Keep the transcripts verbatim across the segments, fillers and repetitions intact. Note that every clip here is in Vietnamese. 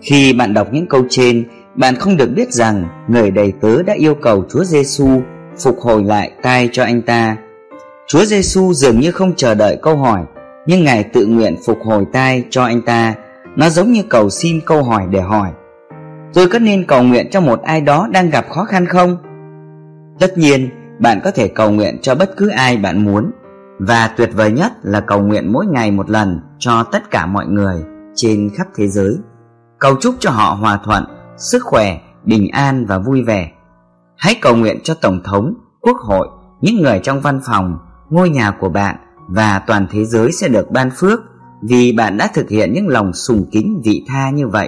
Khi bạn đọc những câu trên, bạn không được biết rằng người đầy tớ đã yêu cầu Chúa Giêsu phục hồi lại tai cho anh ta. Chúa Giêsu dường như không chờ đợi câu hỏi, nhưng Ngài tự nguyện phục hồi tai cho anh ta. Nó giống như cầu xin câu hỏi để hỏi: tôi có nên cầu nguyện cho một ai đó đang gặp khó khăn không? Tất nhiên, bạn có thể cầu nguyện cho bất cứ ai bạn muốn, và tuyệt vời nhất là cầu nguyện mỗi ngày một lần cho tất cả mọi người trên khắp thế giới, cầu chúc cho họ hòa thuận, sức khỏe, bình an và vui vẻ. Hãy cầu nguyện cho Tổng thống, Quốc hội, những người trong văn phòng, ngôi nhà của bạn, và toàn thế giới sẽ được ban phước vì bạn đã thực hiện những lòng sùng kính vị tha như vậy.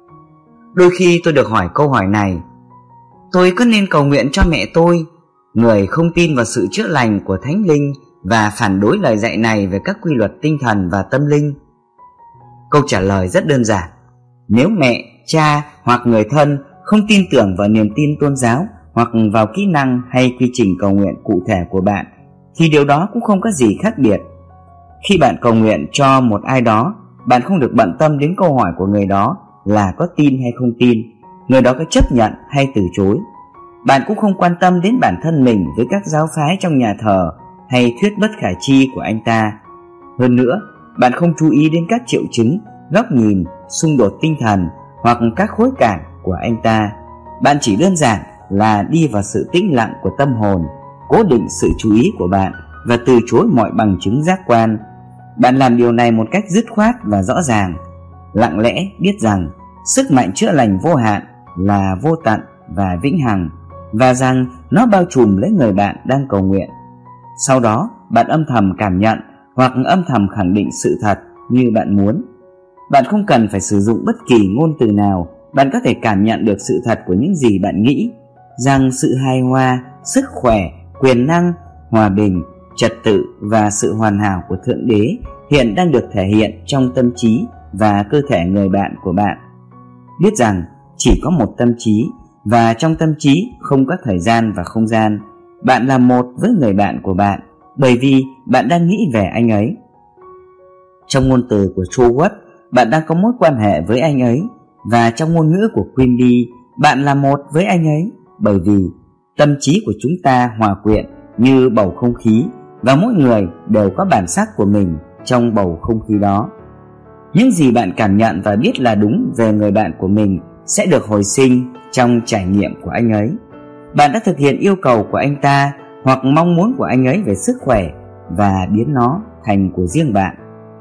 Đôi khi tôi được hỏi câu hỏi này: tôi có nên cầu nguyện cho mẹ tôi, người không tin vào sự chữa lành của Thánh Linh và phản đối lời dạy này về các quy luật tinh thần và tâm linh? Câu trả lời rất đơn giản: nếu mẹ, cha hoặc người thân không tin tưởng vào niềm tin tôn giáo hoặc vào kỹ năng hay quy trình cầu nguyện cụ thể của bạn, thì điều đó cũng không có gì khác biệt. Khi bạn cầu nguyện cho một ai đó, bạn không được bận tâm đến câu hỏi của người đó là có tin hay không tin, người đó có chấp nhận hay từ chối. Bạn cũng không quan tâm đến bản thân mình với các giáo phái trong nhà thờ hay thuyết bất khả chi của anh ta. Hơn nữa, bạn không chú ý đến các triệu chứng, góc nhìn, xung đột tinh thần hoặc các khối cản của anh ta. Bạn chỉ đơn giản là đi vào sự tĩnh lặng của tâm hồn, cố định sự chú ý của bạn và từ chối mọi bằng chứng giác quan. Bạn làm điều này một cách dứt khoát và rõ ràng, lặng lẽ biết rằng sức mạnh chữa lành vô hạn là vô tận và vĩnh hằng, và rằng nó bao trùm lấy người bạn đang cầu nguyện. Sau đó, bạn âm thầm cảm nhận hoặc âm thầm khẳng định sự thật như bạn muốn. Bạn không cần phải sử dụng bất kỳ ngôn từ nào. Bạn có thể cảm nhận được sự thật của những gì bạn nghĩ, rằng sự hài hòa, sức khỏe, quyền năng, hòa bình, trật tự và sự hoàn hảo của Thượng Đế hiện đang được thể hiện trong tâm trí và cơ thể người bạn của bạn. Biết rằng chỉ có một tâm trí, và trong tâm trí không có thời gian và không gian. Bạn là một với người bạn của bạn, bởi vì bạn đang nghĩ về anh ấy. Trong ngôn từ của Troward, bạn đang có mối quan hệ với anh ấy, và trong ngôn ngữ của Quimby, bạn là một với anh ấy, bởi vì tâm trí của chúng ta hòa quyện như bầu không khí, và mỗi người đều có bản sắc của mình trong bầu không khí đó. Những gì bạn cảm nhận và biết là đúng về người bạn của mình sẽ được hồi sinh trong trải nghiệm của anh ấy. Bạn đã thực hiện yêu cầu của anh ta hoặc mong muốn của anh ấy về sức khỏe và biến nó thành của riêng bạn.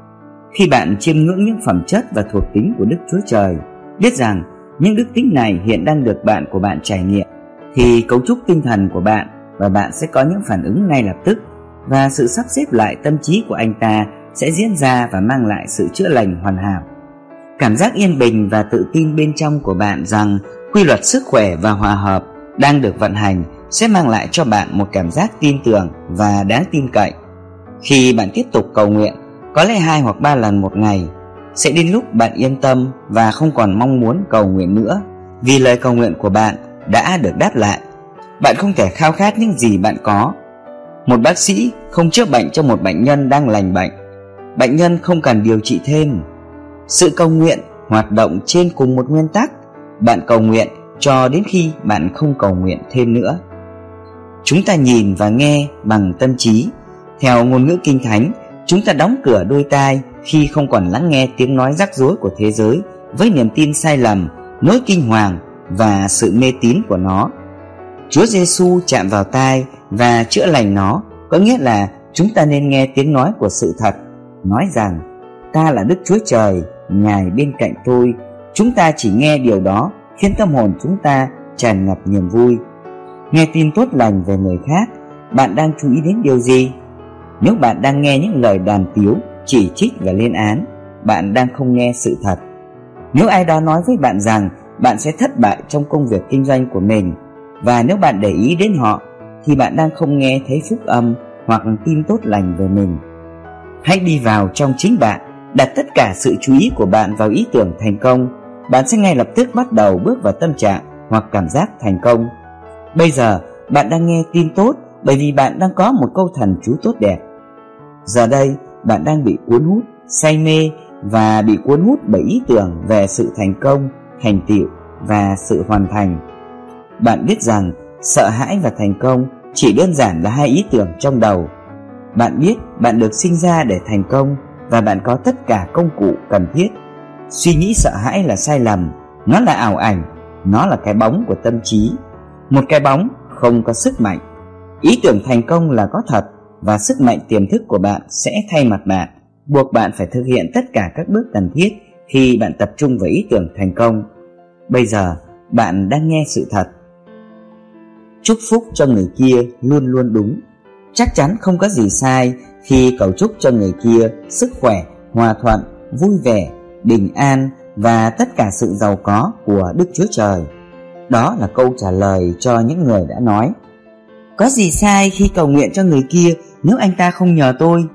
Khi bạn chiêm ngưỡng những phẩm chất và thuộc tính của Đức Chúa Trời, biết rằng những đức tính này hiện đang được bạn của bạn trải nghiệm, thì cấu trúc tinh thần của bạn và bạn sẽ có những phản ứng ngay lập tức, và sự sắp xếp lại tâm trí của anh ta sẽ diễn ra và mang lại sự chữa lành hoàn hảo. Cảm giác yên bình và tự tin bên trong của bạn rằng quy luật sức khỏe và hòa hợp đang được vận hành sẽ mang lại cho bạn một cảm giác tin tưởng và đáng tin cậy. Khi bạn tiếp tục cầu nguyện, có lẽ hai hoặc ba lần một ngày, sẽ đến lúc bạn yên tâm và không còn mong muốn cầu nguyện nữa, vì lời cầu nguyện của bạn đã được đáp lại. Bạn không thể khao khát những gì bạn có. Một bác sĩ không chữa bệnh cho một bệnh nhân đang lành bệnh. Bệnh nhân không cần điều trị thêm. Sự cầu nguyện hoạt động trên cùng một nguyên tắc. Bạn cầu nguyện cho đến khi bạn không cầu nguyện thêm nữa. Chúng ta nhìn và nghe bằng tâm trí. Theo ngôn ngữ Kinh Thánh, chúng ta đóng cửa đôi tai khi không còn lắng nghe tiếng nói rắc rối của thế giới với niềm tin sai lầm, nỗi kinh hoàng và sự mê tín của nó. Chúa Giêsu chạm vào tai và chữa lành nó, có nghĩa là chúng ta nên nghe tiếng nói của sự thật, nói rằng ta là Đức Chúa Trời, Ngài bên cạnh tôi. Chúng ta chỉ nghe điều đó khiến tâm hồn chúng ta tràn ngập niềm vui. Nghe tin tốt lành về người khác, bạn đang chú ý đến điều gì? Nếu bạn đang nghe những lời đàm tiếu, chỉ trích và lên án, bạn đang không nghe sự thật. Nếu ai đó nói với bạn rằng bạn sẽ thất bại trong công việc kinh doanh của mình, và nếu bạn để ý đến họ, thì bạn đang không nghe thấy phúc âm hoặc tin tốt lành về mình. Hãy đi vào trong chính bạn, đặt tất cả sự chú ý của bạn vào ý tưởng thành công. Bạn sẽ ngay lập tức bắt đầu bước vào tâm trạng hoặc cảm giác thành công. Bây giờ bạn đang nghe tin tốt bởi vì bạn đang có một câu thần chú tốt đẹp. Giờ đây bạn đang bị cuốn hút, say mê và bị cuốn hút bởi ý tưởng về sự thành công thành tựu và sự hoàn thành. Bạn biết rằng sợ hãi và thành công chỉ đơn giản là hai ý tưởng trong đầu. Bạn biết bạn được sinh ra để thành công và bạn có tất cả công cụ cần thiết. Suy nghĩ sợ hãi là sai lầm, nó là ảo ảnh, nó là cái bóng của tâm trí. Một cái bóng không có sức mạnh. Ý tưởng thành công là có thật, và sức mạnh tiềm thức của bạn sẽ thay mặt bạn, buộc bạn phải thực hiện tất cả các bước cần thiết khi bạn tập trung vào ý tưởng thành công. Bây giờ bạn đang nghe sự thật. Chúc phúc cho người kia luôn luôn đúng. Chắc chắn không có gì sai khi cầu chúc cho người kia sức khỏe, hòa thuận, vui vẻ, bình an và tất cả sự giàu có của Đức Chúa Trời. Đó là câu trả lời cho những người đã nói: có gì sai khi cầu nguyện cho người kia nếu anh ta không nhờ tôi?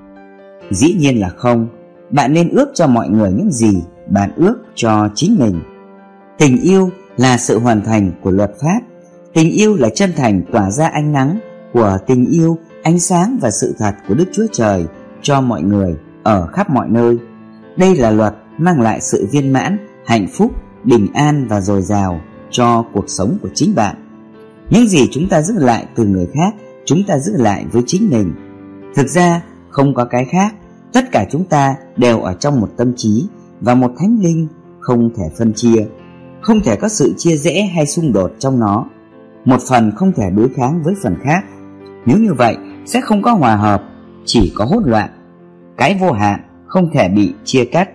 Dĩ nhiên là không. Bạn nên ước cho mọi người những gì bạn ước cho chính mình. Tình yêu là sự hoàn thành của luật pháp. Tình yêu là chân thành tỏa ra ánh nắng của tình yêu, ánh sáng và sự thật của Đức Chúa Trời cho mọi người ở khắp mọi nơi. Đây là luật mang lại sự viên mãn, hạnh phúc, bình an và dồi dào cho cuộc sống của chính bạn. Những gì chúng ta giữ lại từ người khác, chúng ta giữ lại với chính mình. Thực ra không có cái khác. Tất cả chúng ta đều ở trong một tâm trí và một thánh linh không thể phân chia. Không thể có sự chia rẽ hay xung đột trong nó. Một phần không thể đối kháng với phần khác. Nếu như vậy sẽ không có hòa hợp, chỉ có hỗn loạn. Cái vô hạn không thể bị chia cắt.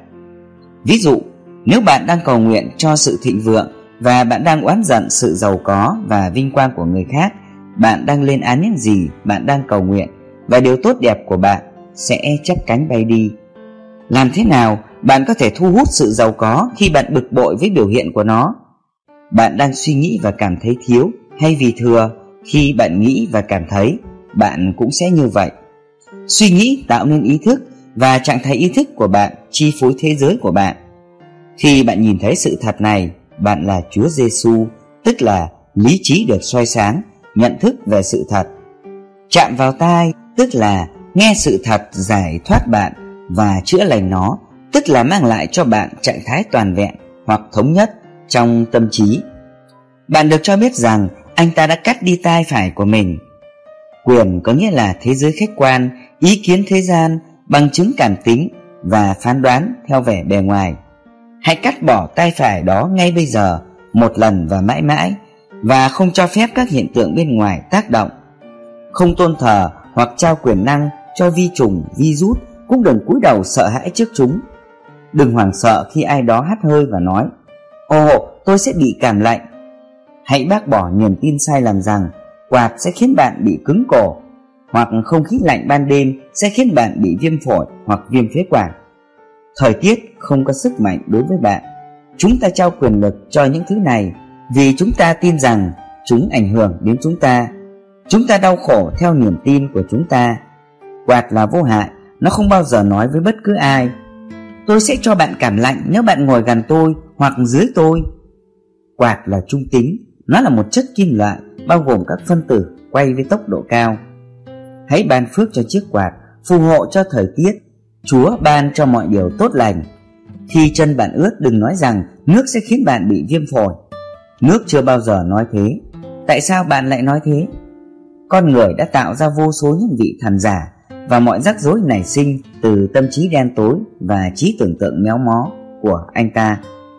Ví dụ, nếu bạn đang cầu nguyện cho sự thịnh vượng và bạn đang oán giận sự giàu có và vinh quang của người khác, bạn đang lên án những gì bạn đang cầu nguyện, và điều tốt đẹp của bạn sẽ chắp cánh bay đi. Làm thế nào bạn có thể thu hút sự giàu có khi bạn bực bội với biểu hiện của nó? Bạn đang suy nghĩ và cảm thấy thiếu hay vì thừa? Khi bạn nghĩ và cảm thấy, bạn cũng sẽ như vậy. Suy nghĩ tạo nên ý thức, và trạng thái ý thức của bạn chi phối thế giới của bạn. Khi bạn nhìn thấy sự thật này, bạn là Chúa Giêsu, tức là lý trí được soi sáng, nhận thức về sự thật. Chạm vào tai, tức là nghe sự thật giải thoát bạn và chữa lành nó, tức là mang lại cho bạn trạng thái toàn vẹn hoặc thống nhất trong tâm trí. Bạn được cho biết rằng anh ta đã cắt đi tai phải của mình. Quyền có nghĩa là thế giới khách quan, ý kiến thế gian, bằng chứng cảm tính và phán đoán theo vẻ bề ngoài. Hãy cắt bỏ tai phải đó ngay bây giờ, một lần và mãi mãi, và không cho phép các hiện tượng bên ngoài tác động. Không tôn thờ hoặc trao quyền năng cho vi trùng, virus, cũng đừng cúi đầu sợ hãi trước chúng. Đừng hoảng sợ khi ai đó hắt hơi và nói: ồ, tôi sẽ bị cảm lạnh. Hãy bác bỏ niềm tin sai lầm rằng quạt sẽ khiến bạn bị cứng cổ, hoặc không khí lạnh ban đêm sẽ khiến bạn bị viêm phổi hoặc viêm phế quản. Thời tiết không có sức mạnh đối với bạn. Chúng ta trao quyền lực cho những thứ này vì chúng ta tin rằng chúng ảnh hưởng đến chúng ta. Chúng ta đau khổ theo niềm tin của chúng ta. Quạt là vô hại, nó không bao giờ nói với bất cứ ai: tôi sẽ cho bạn cảm lạnh nếu bạn ngồi gần tôi hoặc dưới tôi. Quạt là trung tính, nó là một chất kim loại bao gồm các phân tử quay với tốc độ cao. Hãy ban phước cho chiếc quạt, phù hộ cho thời tiết. Chúa ban cho mọi điều tốt lành. Khi chân bạn ướt, đừng nói rằng nước sẽ khiến bạn bị viêm phổi. Nước chưa bao giờ nói thế. Tại sao bạn lại nói thế? Con người đã tạo ra vô số những vị thần giả, và mọi rắc rối nảy sinh từ tâm trí đen tối và trí tưởng tượng méo mó của anh ta.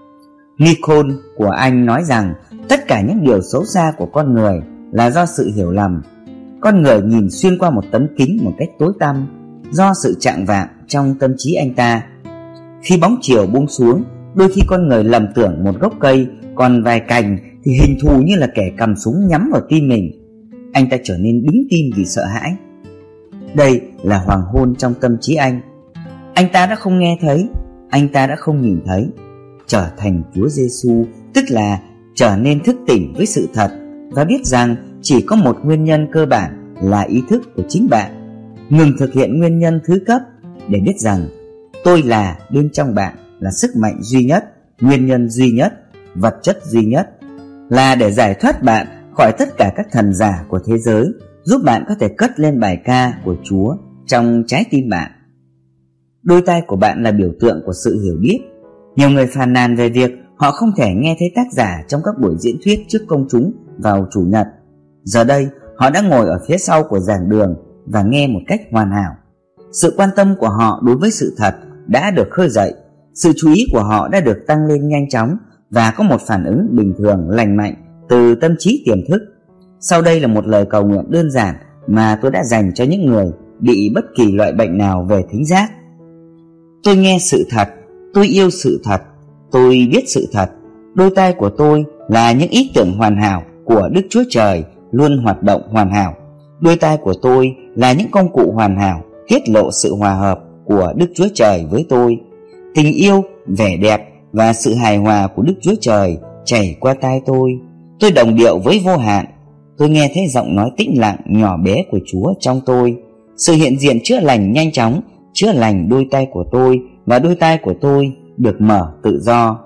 Nicole của Anh nói rằng tất cả những điều xấu xa của con người là do sự hiểu lầm. Con người nhìn xuyên qua một tấm kính một cách tối tăm, do sự chạng vạng trong tâm trí anh ta. Khi bóng chiều buông xuống, đôi khi con người lầm tưởng một gốc cây còn vài cành thì hình thù như là kẻ cầm súng nhắm vào tim mình. Anh ta trở nên đứng tim vì sợ hãi. Đây là hoàng hôn trong tâm trí anh. Anh ta đã không nghe thấy, anh ta đã không nhìn thấy. Trở thành Chúa Giêsu, tức là trở nên thức tỉnh với sự thật, và biết rằng chỉ có một nguyên nhân cơ bản là ý thức của chính bạn. Ngừng thực hiện nguyên nhân thứ cấp để biết rằng tôi là bên trong bạn là sức mạnh duy nhất, nguyên nhân duy nhất, vật chất duy nhất, là để giải thoát bạn khỏi tất cả các thần giả của thế giới, giúp bạn có thể cất lên bài ca của Chúa trong trái tim bạn. Đôi tai của bạn là biểu tượng của sự hiểu biết. Nhiều người phàn nàn về việc họ không thể nghe thấy tác giả trong các buổi diễn thuyết trước công chúng vào Chủ nhật. Giờ đây, họ đã ngồi ở phía sau của giảng đường và nghe một cách hoàn hảo. Sự quan tâm của họ đối với sự thật đã được khơi dậy, sự chú ý của họ đã được tăng lên nhanh chóng và có một phản ứng bình thường lành mạnh từ tâm trí tiềm thức. Sau đây là một lời cầu nguyện đơn giản mà tôi đã dành cho những người bị bất kỳ loại bệnh nào về thính giác. Tôi nghe sự thật, tôi yêu sự thật, tôi biết sự thật. Đôi tai của tôi là những ý tưởng hoàn hảo của Đức Chúa Trời luôn hoạt động hoàn hảo. Đôi tai của tôi là những công cụ hoàn hảo tiết lộ sự hòa hợp của Đức Chúa Trời với tôi. Tình yêu, vẻ đẹp và sự hài hòa của Đức Chúa Trời chảy qua tai tôi. Tôi đồng điệu với vô hạn. Tôi nghe thấy giọng nói tĩnh lặng nhỏ bé của Chúa trong tôi. Sự hiện diện chữa lành nhanh chóng chữa lành đôi tai của tôi, và đôi tai của tôi được mở tự do.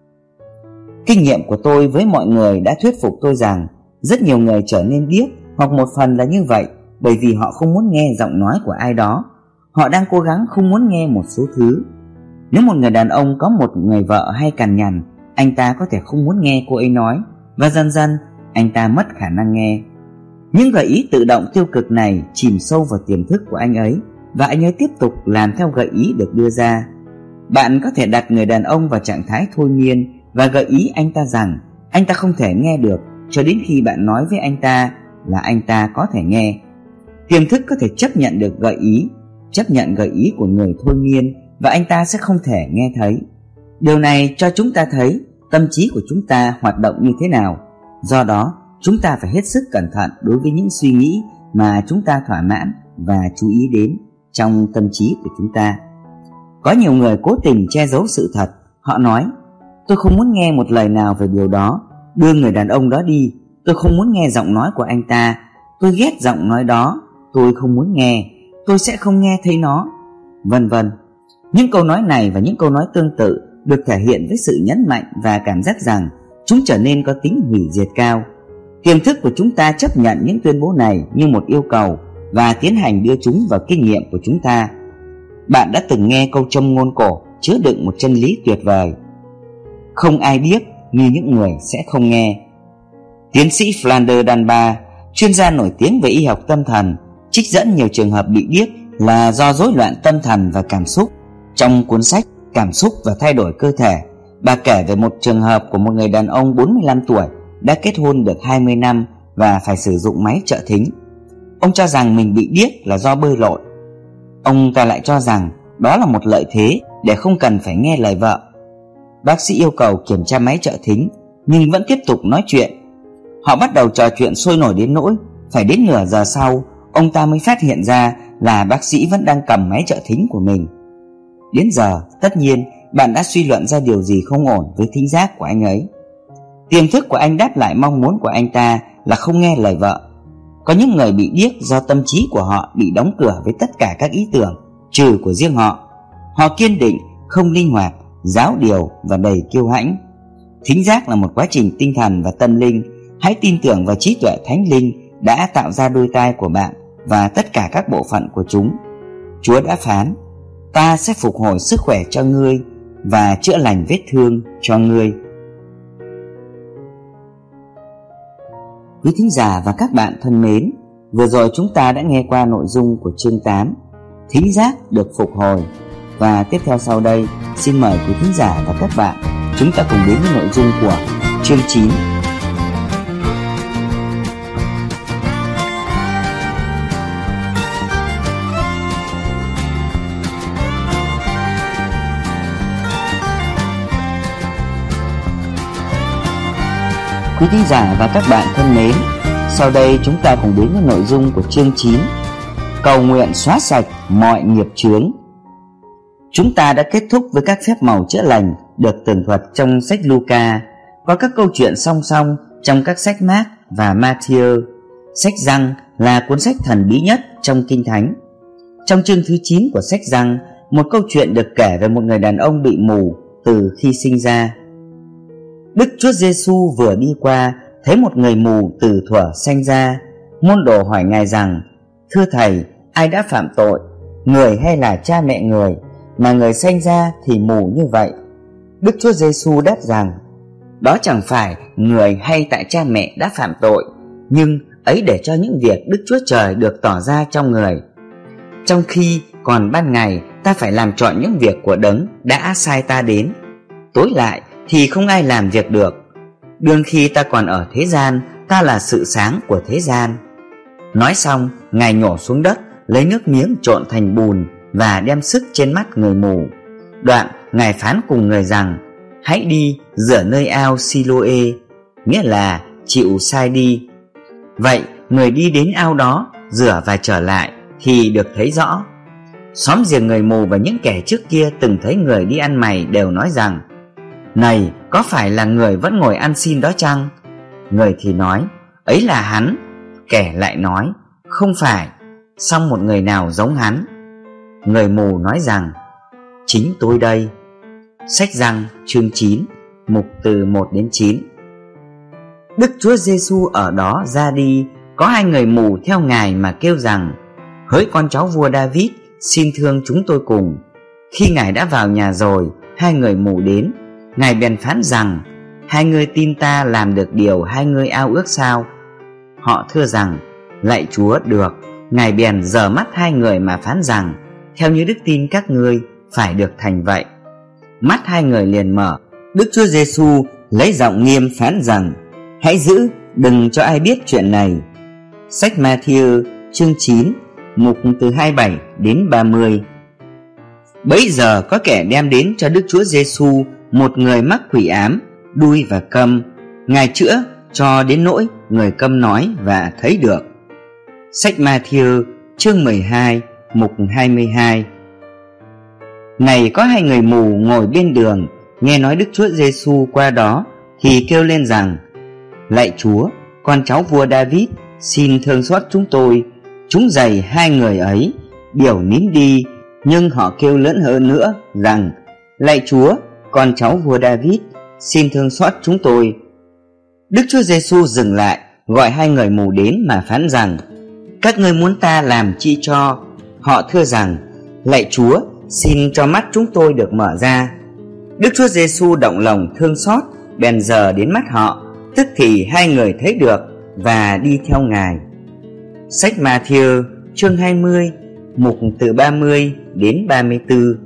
Kinh nghiệm của tôi với mọi người đã thuyết phục tôi rằng rất nhiều người trở nên điếc, hoặc một phần là như vậy bởi vì họ không muốn nghe giọng nói của ai đó. Họ đang cố gắng không muốn nghe một số thứ. Nếu một người đàn ông có một người vợ hay cằn nhằn, anh ta có thể không muốn nghe cô ấy nói, và dần dần anh ta mất khả năng nghe. Những gợi ý tự động tiêu cực này chìm sâu vào tiềm thức của anh ấy, và anh ấy tiếp tục làm theo gợi ý được đưa ra. Bạn có thể đặt người đàn ông vào trạng thái thôi miên và gợi ý anh ta rằng anh ta không thể nghe được cho đến khi bạn nói với anh ta là anh ta có thể nghe. Tiềm thức có thể chấp nhận được gợi ý, chấp nhận gợi ý của người thôi miên, và anh ta sẽ không thể nghe thấy. Điều này cho chúng ta thấy tâm trí của chúng ta hoạt động như thế nào. Do đó, chúng ta phải hết sức cẩn thận đối với những suy nghĩ mà chúng ta thỏa mãn và chú ý đến trong tâm trí của chúng ta. Có nhiều người cố tình che giấu sự thật. Họ nói: tôi không muốn nghe một lời nào về điều đó, đưa người đàn ông đó đi, tôi không muốn nghe giọng nói của anh ta, tôi ghét giọng nói đó, tôi không muốn nghe, tôi sẽ không nghe thấy nó, vân vân. Những câu nói này và những câu nói tương tự được thể hiện với sự nhấn mạnh và cảm giác rằng chúng trở nên có tính hủy diệt cao. Tiềm thức của chúng ta chấp nhận những tuyên bố này như một yêu cầu và tiến hành đưa chúng vào kinh nghiệm của chúng ta. Bạn đã từng nghe câu châm ngôn cổ chứa đựng một chân lý tuyệt vời: không ai điếc như những người sẽ không nghe. Tiến sĩ Flander Dunbar, chuyên gia nổi tiếng về y học tâm thần, trích dẫn nhiều trường hợp bị điếc là do rối loạn tâm thần và cảm xúc. Trong cuốn sách Cảm xúc và thay đổi cơ thể, bà kể về một trường hợp của một người đàn ông bốn mươi lăm tuổi đã kết hôn được hai mươi năm và phải sử dụng máy trợ thính. Ông cho rằng mình bị điếc là do bơi lội. Ông ta lại cho rằng đó là một lợi thế để không cần phải nghe lời vợ. Bác sĩ yêu cầu kiểm tra máy trợ thính nhưng vẫn tiếp tục nói chuyện. Họ bắt đầu trò chuyện sôi nổi đến nỗi phải đến nửa giờ sau ông ta mới phát hiện ra là bác sĩ vẫn đang cầm máy trợ thính của mình. Đến giờ, tất nhiên bạn đã suy luận ra điều gì không ổn với thính giác của anh ấy. Tiềm thức của anh đáp lại mong muốn của anh ta là không nghe lời vợ. Có những người bị điếc do tâm trí của họ bị đóng cửa với tất cả các ý tưởng trừ của riêng họ. Họ kiên định, không linh hoạt, giáo điều và đầy kiêu hãnh. Thính giác là một quá trình tinh thần và tâm linh. Hãy tin tưởng vào trí tuệ thánh linh đã tạo ra đôi tai của bạn và tất cả các bộ phận của chúng. Chúa đã phán: ta sẽ phục hồi sức khỏe cho ngươi và chữa lành vết thương cho ngươi. Quý thính giả và các bạn thân mến, vừa rồi chúng ta đã nghe qua nội dung của chương tám, thính giác được phục hồi. Và tiếp theo sau đây, xin mời quý thính giả và các bạn chúng ta cùng đến với nội dung của chương chín. Quý thính giả và các bạn thân mến, sau đây chúng ta cùng đến với nội dung của chương chín, cầu nguyện xóa sạch mọi nghiệp chướng. Chúng ta đã kết thúc với các phép màu chữa lành được tường thuật trong sách Luca, có các câu chuyện song song trong các sách Mác và Matthew. Sách Giăng là cuốn sách thần bí nhất trong Kinh Thánh. Trong chương thứ chín của sách Giăng, một câu chuyện được kể về một người đàn ông bị mù từ khi sinh ra. Đức Chúa Giêsu vừa đi qua thấy một người mù từ thuở sanh ra. Môn đồ hỏi Ngài rằng: thưa Thầy, ai đã phạm tội, người hay là cha mẹ người, mà người sanh ra thì mù như vậy? Đức Chúa Giêsu đáp rằng: Đó chẳng phải người hay tại cha mẹ đã phạm tội, nhưng ấy để cho những việc Đức Chúa Trời được tỏ ra trong người. Trong khi còn ban ngày ta phải làm trọn những việc của Đấng đã sai ta đến, tối lại thì không ai làm việc được. Đương khi ta còn ở thế gian, ta là sự sáng của thế gian. Nói xong, Ngài nhổ xuống đất, lấy nước miếng trộn thành bùn và đem sức trên mắt người mù. Đoạn Ngài phán cùng người rằng: hãy đi rửa nơi ao Siloe, nghĩa là chịu sai đi. Vậy người đi đến ao đó, rửa và trở lại thì được thấy rõ. Xóm giềng người mù và những kẻ trước kia từng thấy người đi ăn mày đều nói rằng: này, có phải là người vẫn ngồi ăn xin đó chăng? Người thì nói: ấy là hắn. Kẻ lại nói: không phải, song một người nào giống hắn. Người mù nói rằng: chính tôi đây. Sách Răng chương chín, mục từ một đến chín. Đức Chúa Giêsu ở đó ra đi, có hai người mù theo Ngài mà kêu rằng: hỡi con cháu vua David, xin thương chúng tôi cùng. Khi Ngài đã vào nhà rồi, hai người mù đến. Ngài bèn phán rằng: hai ngươi tin ta làm được điều hai ngươi ao ước sao? Họ thưa rằng: lạy Chúa, được. Ngài bèn giở mắt hai người mà phán rằng: theo như đức tin các ngươi, phải được thành vậy. Mắt hai người liền mở. Đức Chúa Giêsu lấy giọng nghiêm phán rằng: hãy giữ, đừng cho ai biết chuyện này. Sách Ma-thi-ơ chương chín, mục từ hai mươi bảy đến ba mươi. Bấy giờ có kẻ đem đến cho Đức Chúa Giêsu một người mắc quỷ ám, đui và câm. Ngài chữa cho đến nỗi người câm nói và thấy được. Sách Ma-thi-ơ chương mười hai, mục hai mươi hai. Này, có hai người mù ngồi bên đường, nghe nói Đức Chúa Giêsu qua đó thì kêu lên rằng: lạy Chúa, con cháu vua David, xin thương xót chúng tôi. Chúng giày hai người ấy, biểu nín đi. Nhưng họ kêu lớn hơn nữa rằng: lạy Chúa, con cháu vua David, xin thương xót chúng tôi. Đức Chúa Giêsu dừng lại, gọi hai người mù đến mà phán rằng: các ngươi muốn ta làm chi cho? Họ thưa rằng: lạy Chúa, xin cho mắt chúng tôi được mở ra. Đức Chúa Giêsu động lòng thương xót, bèn giở đến mắt họ, tức thì hai người thấy được và đi theo Ngài. Sách Ma-thi-ơ chương hai mươi, mục từ ba mươi đến ba mươi tư.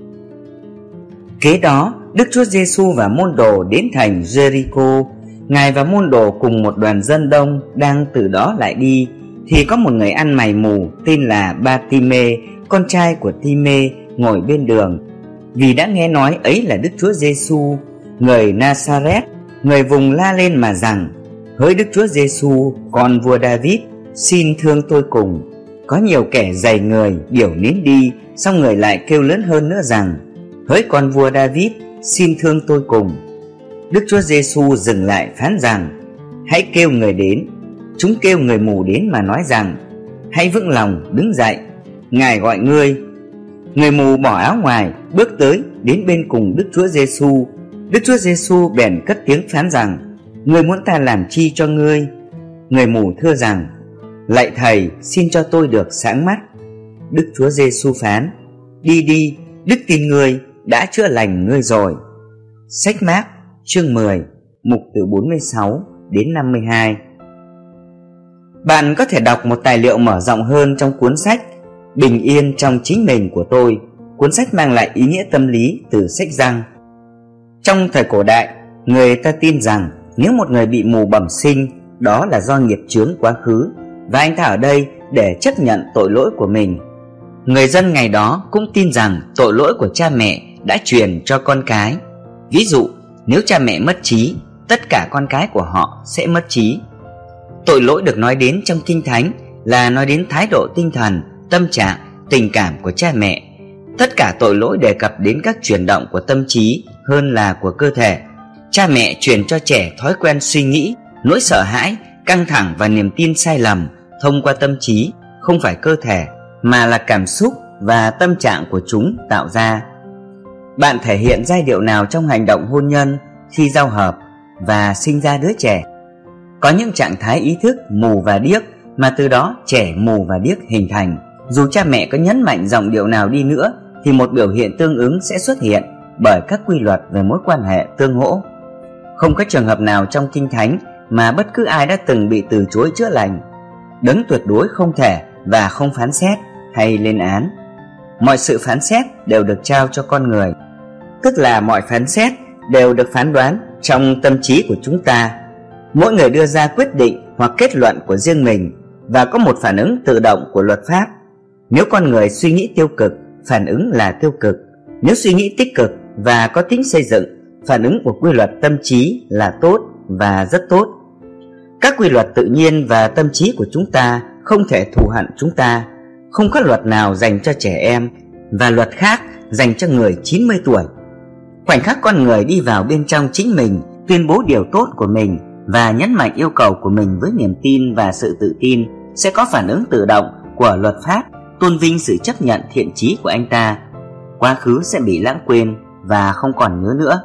Kế đó, Đức Chúa Giêsu và môn đồ đến thành Giê-ri-cô. Ngài và môn đồ cùng một đoàn dân đông đang từ đó lại đi, thì có một người ăn mày mù tên là Ba-ti-mê, con trai của Ti-mê, ngồi bên đường. Vì đã nghe nói ấy là Đức Chúa Giêsu, người Na-sa-rét, người vùng la lên mà rằng: hỡi Đức Chúa Giêsu, con vua David, xin thương tôi cùng. Có nhiều kẻ giày người biểu nín đi, xong người lại kêu lớn hơn nữa rằng: hỡi con vua David, xin thương tôi cùng. Đức Chúa Giêsu dừng lại phán rằng: hãy kêu người đến. Chúng kêu người mù đến mà nói rằng: hãy vững lòng đứng dậy, Ngài gọi ngươi. Người mù bỏ áo ngoài, bước tới đến bên cùng Đức Chúa Giêsu. Đức Chúa Giêsu bèn cất tiếng phán rằng: ngươi muốn ta làm chi cho ngươi? Người mù thưa rằng: lạy Thầy, xin cho tôi được sáng mắt. Đức Chúa Giêsu phán: đi đi, đức tin ngươi đã chữa lành ngươi rồi. Sách Mác chương mười, mục từ bốn mươi sáu đến năm mươi hai. Bạn có thể đọc một tài liệu mở rộng hơn trong cuốn sách Bình yên trong chính mình của tôi. Cuốn sách mang lại ý nghĩa tâm lý từ sách Răng. Trong thời cổ đại, người ta tin rằng nếu một người bị mù bẩm sinh, đó là do nghiệp chướng quá khứ, và anh ta ở đây để chấp nhận tội lỗi của mình. Người dân ngày đó cũng tin rằng tội lỗi của cha mẹ đã truyền cho con cái. Ví dụ, nếu cha mẹ mất trí, tất cả con cái của họ sẽ mất trí. Tội lỗi được nói đến trong Kinh Thánh là nói đến thái độ tinh thần, tâm trạng, tình cảm của cha mẹ. Tất cả tội lỗi đề cập đến các chuyển động của tâm trí hơn là của cơ thể. Cha mẹ truyền cho trẻ thói quen suy nghĩ, nỗi sợ hãi, căng thẳng và niềm tin sai lầm thông qua tâm trí, không phải cơ thể, mà là cảm xúc và tâm trạng của chúng tạo ra. Bạn thể hiện giai điệu nào trong hành động hôn nhân khi giao hợp và sinh ra đứa trẻ? Có những trạng thái ý thức mù và điếc mà từ đó trẻ mù và điếc hình thành. Dù cha mẹ có nhấn mạnh giọng điệu nào đi nữa thì một biểu hiện tương ứng sẽ xuất hiện bởi các quy luật về mối quan hệ tương hỗ. Không có trường hợp nào trong Kinh Thánh mà bất cứ ai đã từng bị từ chối chữa lành. Đấng tuyệt đối không thể và không phán xét hay lên án. Mọi sự phán xét đều được trao cho con người, tức là mọi phán xét đều được phán đoán trong tâm trí của chúng ta. Mỗi người đưa ra quyết định hoặc kết luận của riêng mình và có một phản ứng tự động của luật pháp. Nếu con người suy nghĩ tiêu cực, phản ứng là tiêu cực. Nếu suy nghĩ tích cực và có tính xây dựng, phản ứng của quy luật tâm trí là tốt và rất tốt. Các quy luật tự nhiên và tâm trí của chúng ta không thể thù hận chúng ta. Không có luật nào dành cho trẻ em và luật khác dành cho người chín mươi tuổi. Khoảnh khắc con người đi vào bên trong chính mình, tuyên bố điều tốt của mình và nhấn mạnh yêu cầu của mình với niềm tin và sự tự tin, sẽ có phản ứng tự động của luật pháp tôn vinh sự chấp nhận thiện chí của anh ta. Quá khứ sẽ bị lãng quên và không còn nhớ nữa.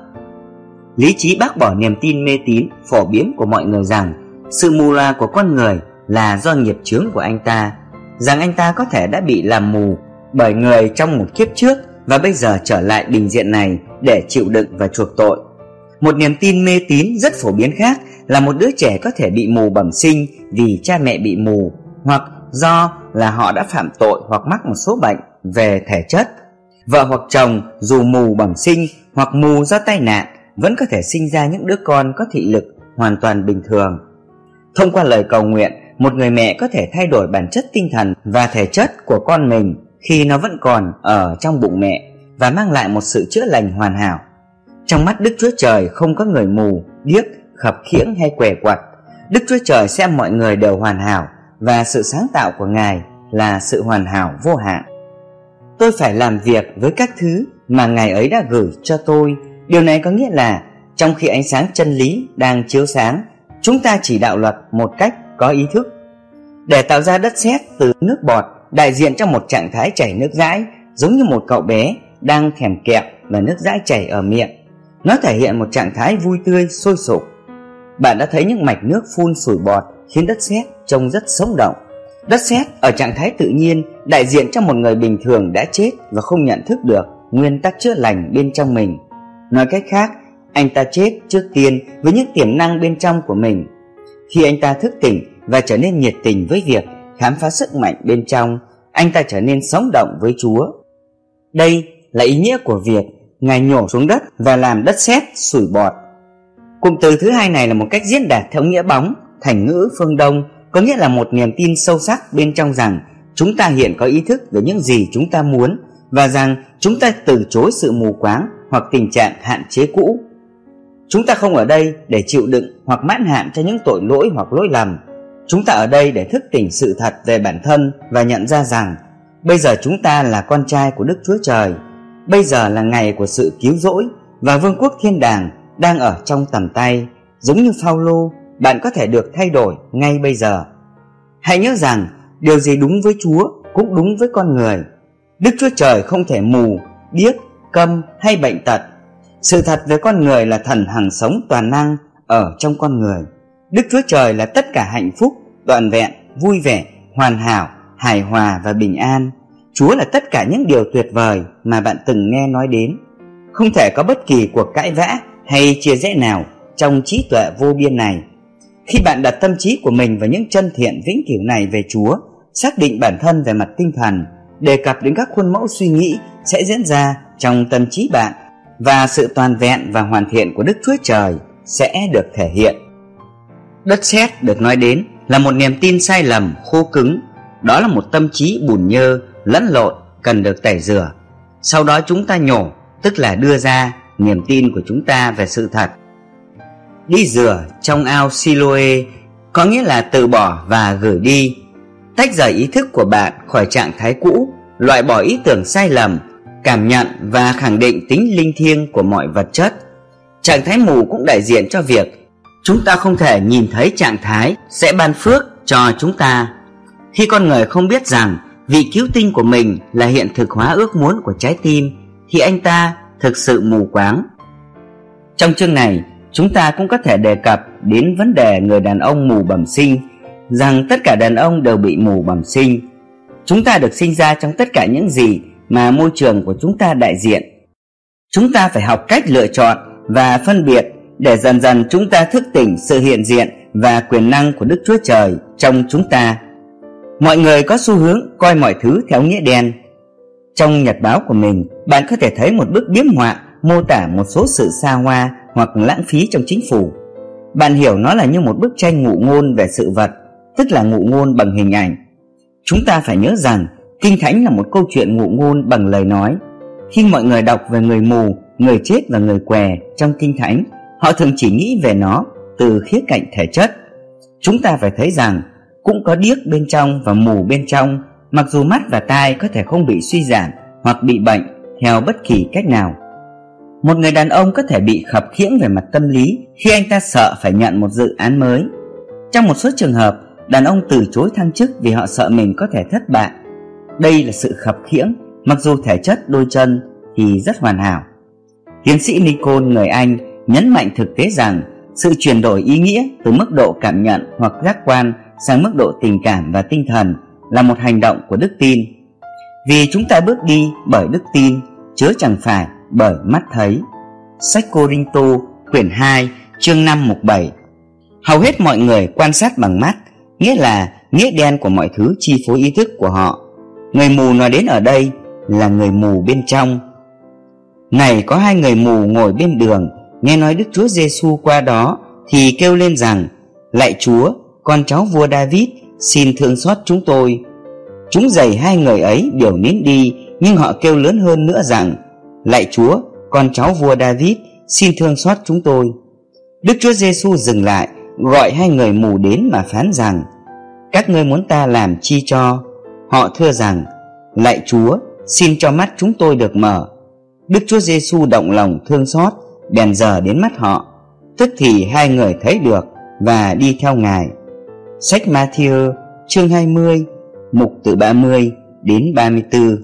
Lý trí bác bỏ niềm tin mê tín phổ biến của mọi người rằng sự mù loà của con người là do nghiệp chướng của anh ta, rằng anh ta có thể đã bị làm mù bởi người trong một kiếp trước và bây giờ trở lại bình diện này để chịu đựng và chuộc tội. Một niềm tin mê tín rất phổ biến khác là một đứa trẻ có thể bị mù bẩm sinh vì cha mẹ bị mù, hoặc do là họ đã phạm tội hoặc mắc một số bệnh về thể chất. Vợ hoặc chồng dù mù bẩm sinh hoặc mù do tai nạn vẫn có thể sinh ra những đứa con có thị lực hoàn toàn bình thường. Thông qua lời cầu nguyện, một người mẹ có thể thay đổi bản chất tinh thần và thể chất của con mình khi nó vẫn còn ở trong bụng mẹ và mang lại một sự chữa lành hoàn hảo. Trong mắt Đức Chúa Trời không có người mù, điếc, khập khiễng hay què quặt. Đức Chúa Trời xem mọi người đều hoàn hảo và sự sáng tạo của Ngài là sự hoàn hảo vô hạn. Tôi phải làm việc với các thứ mà Ngài ấy đã gửi cho tôi. Điều này có nghĩa là trong khi ánh sáng chân lý đang chiếu sáng, chúng ta chỉ đạo luật một cách có ý thức. Để tạo ra đất sét từ nước bọt đại diện cho một trạng thái chảy nước dãi, giống như một cậu bé đang thèm kẹo và nước dãi chảy ở miệng. Nó thể hiện một trạng thái vui tươi, sôi sục. Bạn đã thấy những mạch nước phun sủi bọt khiến đất sét trông rất sống động. Đất sét ở trạng thái tự nhiên đại diện cho một người bình thường đã chết và không nhận thức được nguyên tắc chữa lành bên trong mình. Nói cách khác, anh ta chết trước tiên với những tiềm năng bên trong của mình. Khi anh ta thức tỉnh và trở nên nhiệt tình với việc khám phá sức mạnh bên trong, anh ta trở nên sống động với Chúa. Đây là ý nghĩa của việc Ngài nhổ xuống đất và làm đất sét sủi bọt. Cụm từ thứ hai này là một cách diễn đạt theo nghĩa bóng, thành ngữ phương Đông, có nghĩa là một niềm tin sâu sắc bên trong rằng chúng ta hiện có ý thức về những gì chúng ta muốn và rằng chúng ta từ chối sự mù quáng hoặc tình trạng hạn chế cũ. Chúng ta không ở đây để chịu đựng hoặc mãn hạn cho những tội lỗi hoặc lỗi lầm. Chúng ta ở đây để thức tỉnh sự thật về bản thân và nhận ra rằng bây giờ chúng ta là con trai của Đức Chúa Trời. Bây giờ là ngày của sự cứu rỗi và vương quốc thiên đàng đang ở trong tầm tay. Giống như Phao-lô, bạn có thể được thay đổi ngay bây giờ. Hãy nhớ rằng điều gì đúng với Chúa cũng đúng với con người. Đức Chúa Trời không thể mù, điếc, câm hay bệnh tật. Sự thật về con người là thần hằng sống toàn năng ở trong con người. Đức Chúa Trời là tất cả hạnh phúc, trọn vẹn, vui vẻ, hoàn hảo, hài hòa và bình an. Chúa là tất cả những điều tuyệt vời mà bạn từng nghe nói đến. Không thể có bất kỳ cuộc cãi vã hay chia rẽ nào trong trí tuệ vô biên này. Khi bạn đặt tâm trí của mình vào những chân thiện vĩnh cửu này về Chúa, xác định bản thân về mặt tinh thần, đề cập đến các khuôn mẫu suy nghĩ sẽ diễn ra trong tâm trí bạn, và sự toàn vẹn và hoàn thiện của Đức Chúa Trời sẽ được thể hiện. Đất sét được nói đến là một niềm tin sai lầm, khô cứng. Đó là một tâm trí bùn nhơ, lẫn lộn, cần được tẩy rửa. Sau đó chúng ta nhổ, tức là đưa ra niềm tin của chúng ta về sự thật. Đi rửa trong ao Siloe có nghĩa là từ bỏ và gửi đi, tách rời ý thức của bạn khỏi trạng thái cũ, loại bỏ ý tưởng sai lầm, cảm nhận và khẳng định tính linh thiêng của mọi vật chất. Trạng thái mù cũng đại diện cho việc chúng ta không thể nhìn thấy trạng thái sẽ ban phước cho chúng ta. Khi con người không biết rằng vị cứu tinh của mình là hiện thực hóa ước muốn của trái tim, thì anh ta thực sự mù quáng. Trong chương này, chúng ta cũng có thể đề cập đến vấn đề người đàn ông mù bẩm sinh, rằng tất cả đàn ông đều bị mù bẩm sinh. Chúng ta được sinh ra trong tất cả những gì mà môi trường của chúng ta đại diện. Chúng ta phải học cách lựa chọn và phân biệt để dần dần chúng ta thức tỉnh sự hiện diện và quyền năng của Đức Chúa Trời trong chúng ta. Mọi người có xu hướng coi mọi thứ theo nghĩa đen. Trong nhật báo của mình, bạn có thể thấy một bức biếm họa mô tả một số sự xa hoa hoặc lãng phí trong chính phủ. Bạn hiểu nó là như một bức tranh ngụ ngôn về sự vật, tức là ngụ ngôn bằng hình ảnh. Chúng ta phải nhớ rằng Kinh Thánh là một câu chuyện ngụ ngôn bằng lời nói. Khi mọi người đọc về người mù, người chết và người què trong Kinh Thánh, họ thường chỉ nghĩ về nó từ khía cạnh thể chất. Chúng ta phải thấy rằng cũng có điếc bên trong và mù bên trong, mặc dù mắt và tai có thể không bị suy giảm hoặc bị bệnh theo bất kỳ cách nào. Một người đàn ông có thể bị khập khiễng về mặt tâm lý khi anh ta sợ phải nhận một dự án mới. Trong một số trường hợp, đàn ông từ chối thăng chức vì họ sợ mình có thể thất bại. Đây là sự khập khiễng, mặc dù thể chất đôi chân thì rất hoàn hảo. Tiến sĩ Nicole người Anh nhấn mạnh thực tế rằng sự chuyển đổi ý nghĩa từ mức độ cảm nhận hoặc giác quan sang mức độ tình cảm và tinh thần là một hành động của đức tin. Vì chúng ta bước đi bởi đức tin, chớ chẳng phải bởi mắt thấy. Sách Cô-rinh-tô quyển hai chương năm mục bảy. Hầu hết mọi người quan sát bằng mắt, nghĩa là nghĩa đen của mọi thứ chi phối ý thức của họ. Người mù nói đến ở đây là người mù bên trong. Này có hai người mù ngồi bên đường, nghe nói Đức Chúa Giêsu qua đó thì kêu lên rằng: Lạy Chúa, con cháu vua David, xin thương xót chúng tôi. Chúng giày hai người ấy đều nín đi, nhưng họ kêu lớn hơn nữa rằng: Lạy Chúa, con cháu vua David, xin thương xót chúng tôi. Đức Chúa Giêsu dừng lại, gọi hai người mù đến mà phán rằng: Các ngươi muốn ta làm chi cho? Họ thưa rằng: Lạy Chúa, xin cho mắt chúng tôi được mở. Đức Chúa Giêsu động lòng thương xót, bèn dờ đến mắt họ. Tức thì hai người thấy được và đi theo Ngài. Sách Ma-thi-ơ chương hai mươi, mục từ ba mươi đến ba mươi tư.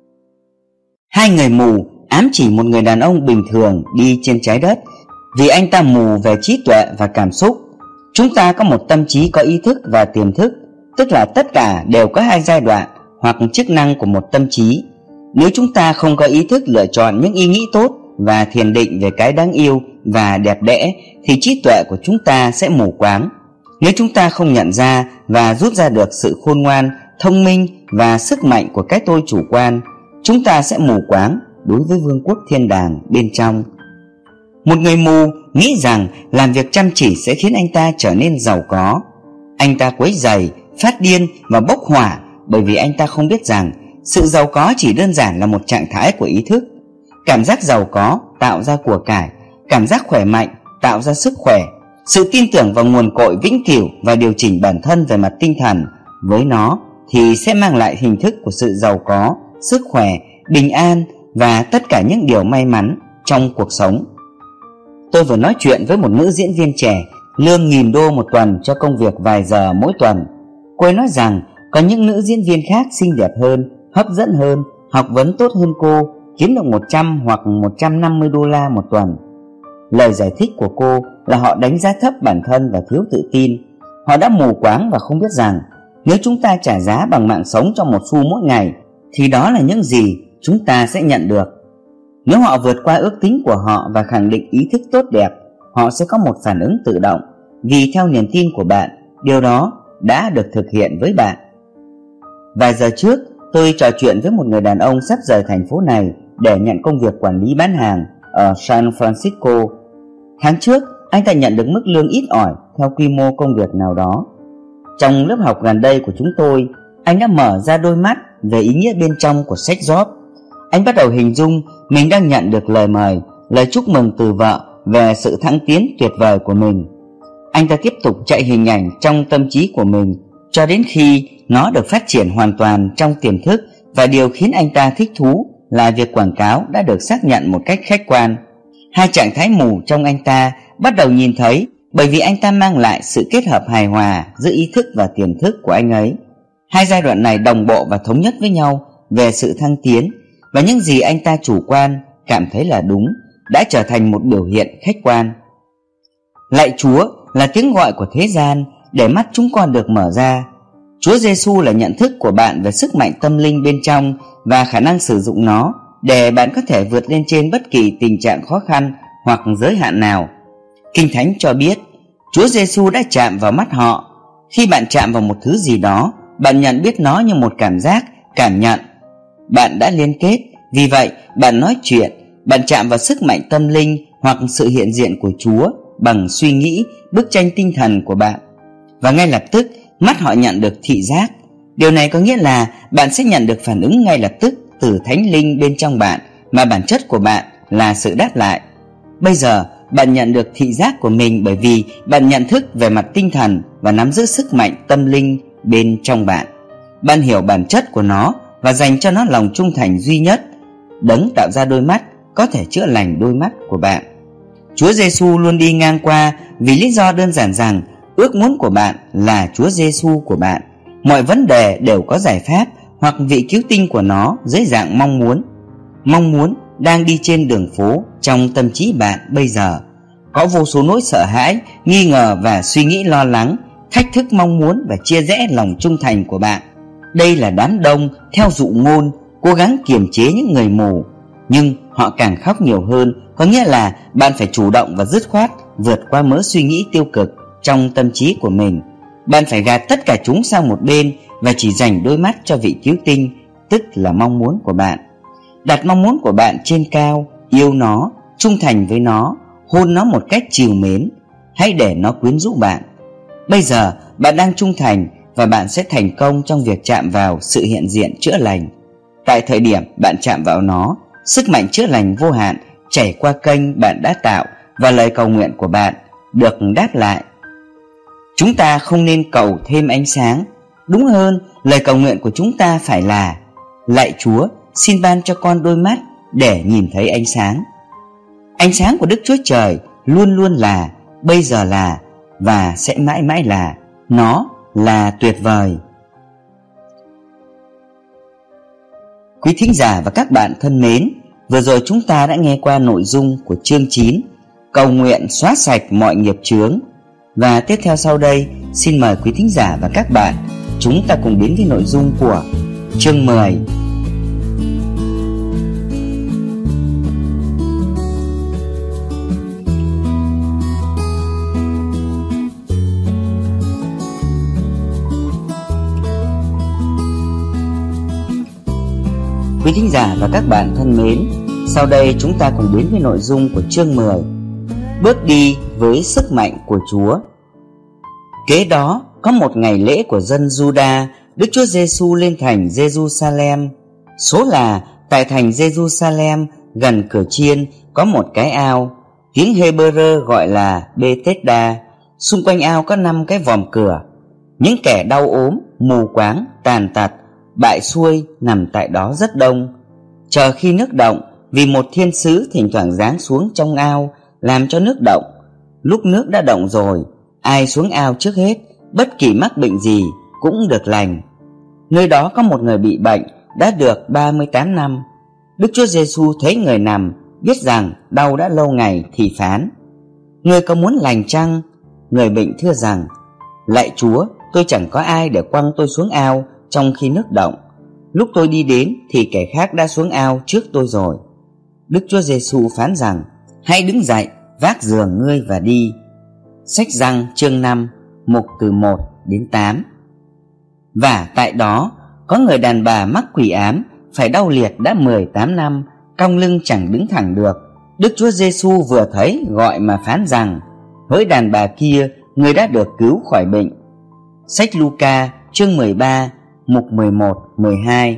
Hai người mù ám chỉ một người đàn ông bình thường đi trên trái đất, vì anh ta mù về trí tuệ và cảm xúc. Chúng ta có một tâm trí có ý thức và tiềm thức, tức là tất cả đều có hai giai đoạn hoặc chức năng của một tâm trí. Nếu chúng ta không có ý thức lựa chọn những ý nghĩ tốt và thiền định về cái đáng yêu và đẹp đẽ, thì trí tuệ của chúng ta sẽ mù quáng. Nếu chúng ta không nhận ra và rút ra được sự khôn ngoan, thông minh và sức mạnh của cái tôi chủ quan, chúng ta sẽ mù quáng đối với vương quốc thiên đàng bên trong. Một người mù nghĩ rằng làm việc chăm chỉ sẽ khiến anh ta trở nên giàu có. Anh ta quấy rầy, phát điên và bốc hỏa bởi vì anh ta không biết rằng sự giàu có chỉ đơn giản là một trạng thái của ý thức. Cảm giác giàu có tạo ra của cải, cảm giác khỏe mạnh tạo ra sức khỏe. Sự tin tưởng vào nguồn cội vĩnh cửu và điều chỉnh bản thân về mặt tinh thần với nó thì sẽ mang lại hình thức của sự giàu có, sức khỏe, bình an và tất cả những điều may mắn trong cuộc sống. Tôi vừa nói chuyện với một nữ diễn viên trẻ, lương nghìn đô một tuần cho công việc vài giờ mỗi tuần. Cô ấy nói rằng có những nữ diễn viên khác xinh đẹp hơn, hấp dẫn hơn, học vấn tốt hơn cô, kiếm được một trăm hoặc một trăm năm mươi đô la một tuần. Lời giải thích của cô là họ đánh giá thấp bản thân và thiếu tự tin. Họ đã mù quáng và không biết rằng nếu chúng ta trả giá bằng mạng sống cho một xu mỗi ngày, thì đó là những gì chúng ta sẽ nhận được. Nếu họ vượt qua ước tính của họ và khẳng định ý thức tốt đẹp, họ sẽ có một phản ứng tự động, vì theo niềm tin của bạn, điều đó đã được thực hiện với bạn. Vài giờ trước, tôi trò chuyện với một người đàn ông sắp rời thành phố này để nhận công việc quản lý bán hàng ở San Francisco. Tháng trước, anh ta nhận được mức lương ít ỏi theo quy mô công việc nào đó. Trong lớp học gần đây của chúng tôi, anh đã mở ra đôi mắt về ý nghĩa bên trong của sách Job. Anh bắt đầu hình dung mình đang nhận được lời mời, lời chúc mừng từ vợ về sự thăng tiến tuyệt vời của mình. Anh ta tiếp tục chạy hình ảnh trong tâm trí của mình cho đến khi nó được phát triển hoàn toàn trong tiềm thức, và điều khiến anh ta thích thú là việc quảng cáo đã được xác nhận một cách khách quan. Hai trạng thái mù trong anh ta bắt đầu nhìn thấy bởi vì anh ta mang lại sự kết hợp hài hòa giữa ý thức và tiềm thức của anh ấy. Hai giai đoạn này đồng bộ và thống nhất với nhau về sự thăng tiến, và những gì anh ta chủ quan cảm thấy là đúng đã trở thành một biểu hiện khách quan. Lạy Chúa là tiếng gọi của thế gian để mắt chúng con được mở ra. Chúa Giêsu là nhận thức của bạn về sức mạnh tâm linh bên trong và khả năng sử dụng nó để bạn có thể vượt lên trên bất kỳ tình trạng khó khăn hoặc giới hạn nào. Kinh Thánh cho biết Chúa Giêsu đã chạm vào mắt họ. Khi bạn chạm vào một thứ gì đó, bạn nhận biết nó như một cảm giác, cảm nhận. Bạn đã liên kết, vì vậy bạn nói chuyện, bạn chạm vào sức mạnh tâm linh hoặc sự hiện diện của Chúa bằng suy nghĩ, bức tranh tinh thần của bạn. Và ngay lập tức mắt họ nhận được thị giác. Điều này có nghĩa là bạn sẽ nhận được phản ứng ngay lập tức từ Thánh Linh bên trong bạn, mà bản chất của bạn là sự đáp lại. Bây giờ bạn nhận được thị giác của mình bởi vì bạn nhận thức về mặt tinh thần và nắm giữ sức mạnh tâm linh bên trong bạn. Bạn hiểu bản chất của nó và dành cho nó lòng trung thành duy nhất. Đấng tạo ra đôi mắt có thể chữa lành đôi mắt của bạn. Chúa Giêsu luôn đi ngang qua vì lý do đơn giản rằng ước muốn của bạn là Chúa Giêsu của bạn. Mọi vấn đề đều có giải pháp hoặc vị cứu tinh của nó dưới dạng mong muốn. Mong muốn đang đi trên đường phố trong tâm trí bạn bây giờ. Có vô số nỗi sợ hãi, nghi ngờ và suy nghĩ lo lắng, thách thức mong muốn và chia rẽ lòng trung thành của bạn. Đây là đám đông theo dụ ngôn, cố gắng kiềm chế những người mù. Nhưng họ càng khóc nhiều hơn, có nghĩa là bạn phải chủ động và dứt khoát vượt qua mớ suy nghĩ tiêu cực trong tâm trí của mình. Bạn phải gạt tất cả chúng sang một bên và chỉ dành đôi mắt cho vị cứu tinh, tức là mong muốn của bạn. Đặt mong muốn của bạn trên cao, yêu nó, trung thành với nó, hôn nó một cách trìu mến. Hãy để nó quyến rũ bạn. Bây giờ bạn đang trung thành và bạn sẽ thành công trong việc chạm vào sự hiện diện chữa lành. Tại thời điểm bạn chạm vào nó, sức mạnh chữa lành vô hạn chảy qua kênh bạn đã tạo và lời cầu nguyện của bạn được đáp lại. Chúng ta không nên cầu thêm ánh sáng. Đúng hơn, lời cầu nguyện của chúng ta phải là: lạy Chúa, xin ban cho con đôi mắt để nhìn thấy ánh sáng. Ánh sáng của Đức Chúa Trời luôn luôn là, bây giờ là và sẽ mãi mãi là. Nó là tuyệt vời. Quý thính giả và các bạn thân mến, vừa rồi chúng ta đã nghe qua nội dung của chương chín, cầu nguyện xóa sạch mọi nghiệp chướng. Và tiếp theo sau đây, xin mời quý thính giả và các bạn chúng ta cùng đến với nội dung của chương mười. Quý thính giả và các bạn thân mến, sau đây chúng ta cùng đến với nội dung của chương mười, bước đi với sức mạnh của Chúa. Kế đó, có một ngày lễ của dân Juda, Đức Chúa Giêsu lên thành Giê-ru-sa-lem. Số là tại thành Giê-ru-sa-lem gần cửa chiên có một cái ao, tiếng Hê-bơ-rơ gọi là Bê-tết-đa. Xung quanh ao có năm cái vòm cửa. Những kẻ đau ốm, mù quáng, tàn tật, bại xuôi nằm tại đó rất đông, chờ khi nước động, vì một thiên sứ thỉnh thoảng giáng xuống trong ao làm cho nước động. Lúc nước đã động rồi, ai xuống ao trước hết, bất kỳ mắc bệnh gì cũng được lành. Nơi đó có một người bị bệnh đã được ba mươi tám năm. Đức Chúa Giêsu thấy người nằm, biết rằng đau đã lâu ngày thì phán: người có muốn lành chăng? Người bệnh thưa rằng: lạy Chúa, tôi chẳng có ai để quăng tôi xuống ao trong khi nước động. Lúc tôi đi đến thì kẻ khác đã xuống ao trước tôi rồi. Đức Chúa Giêsu phán rằng: hãy đứng dậy, vác giường ngươi và đi. Sách Răng chương năm, mục từ một đến tám. Và tại đó có người đàn bà mắc quỷ ám, phải đau liệt đã mười tám năm, cong lưng chẳng đứng thẳng được. Đức Chúa Giêsu vừa thấy gọi mà phán rằng: hỡi đàn bà kia, người đã được cứu khỏi bệnh. Sách Luca chương mười ba, mục mười một, mười hai.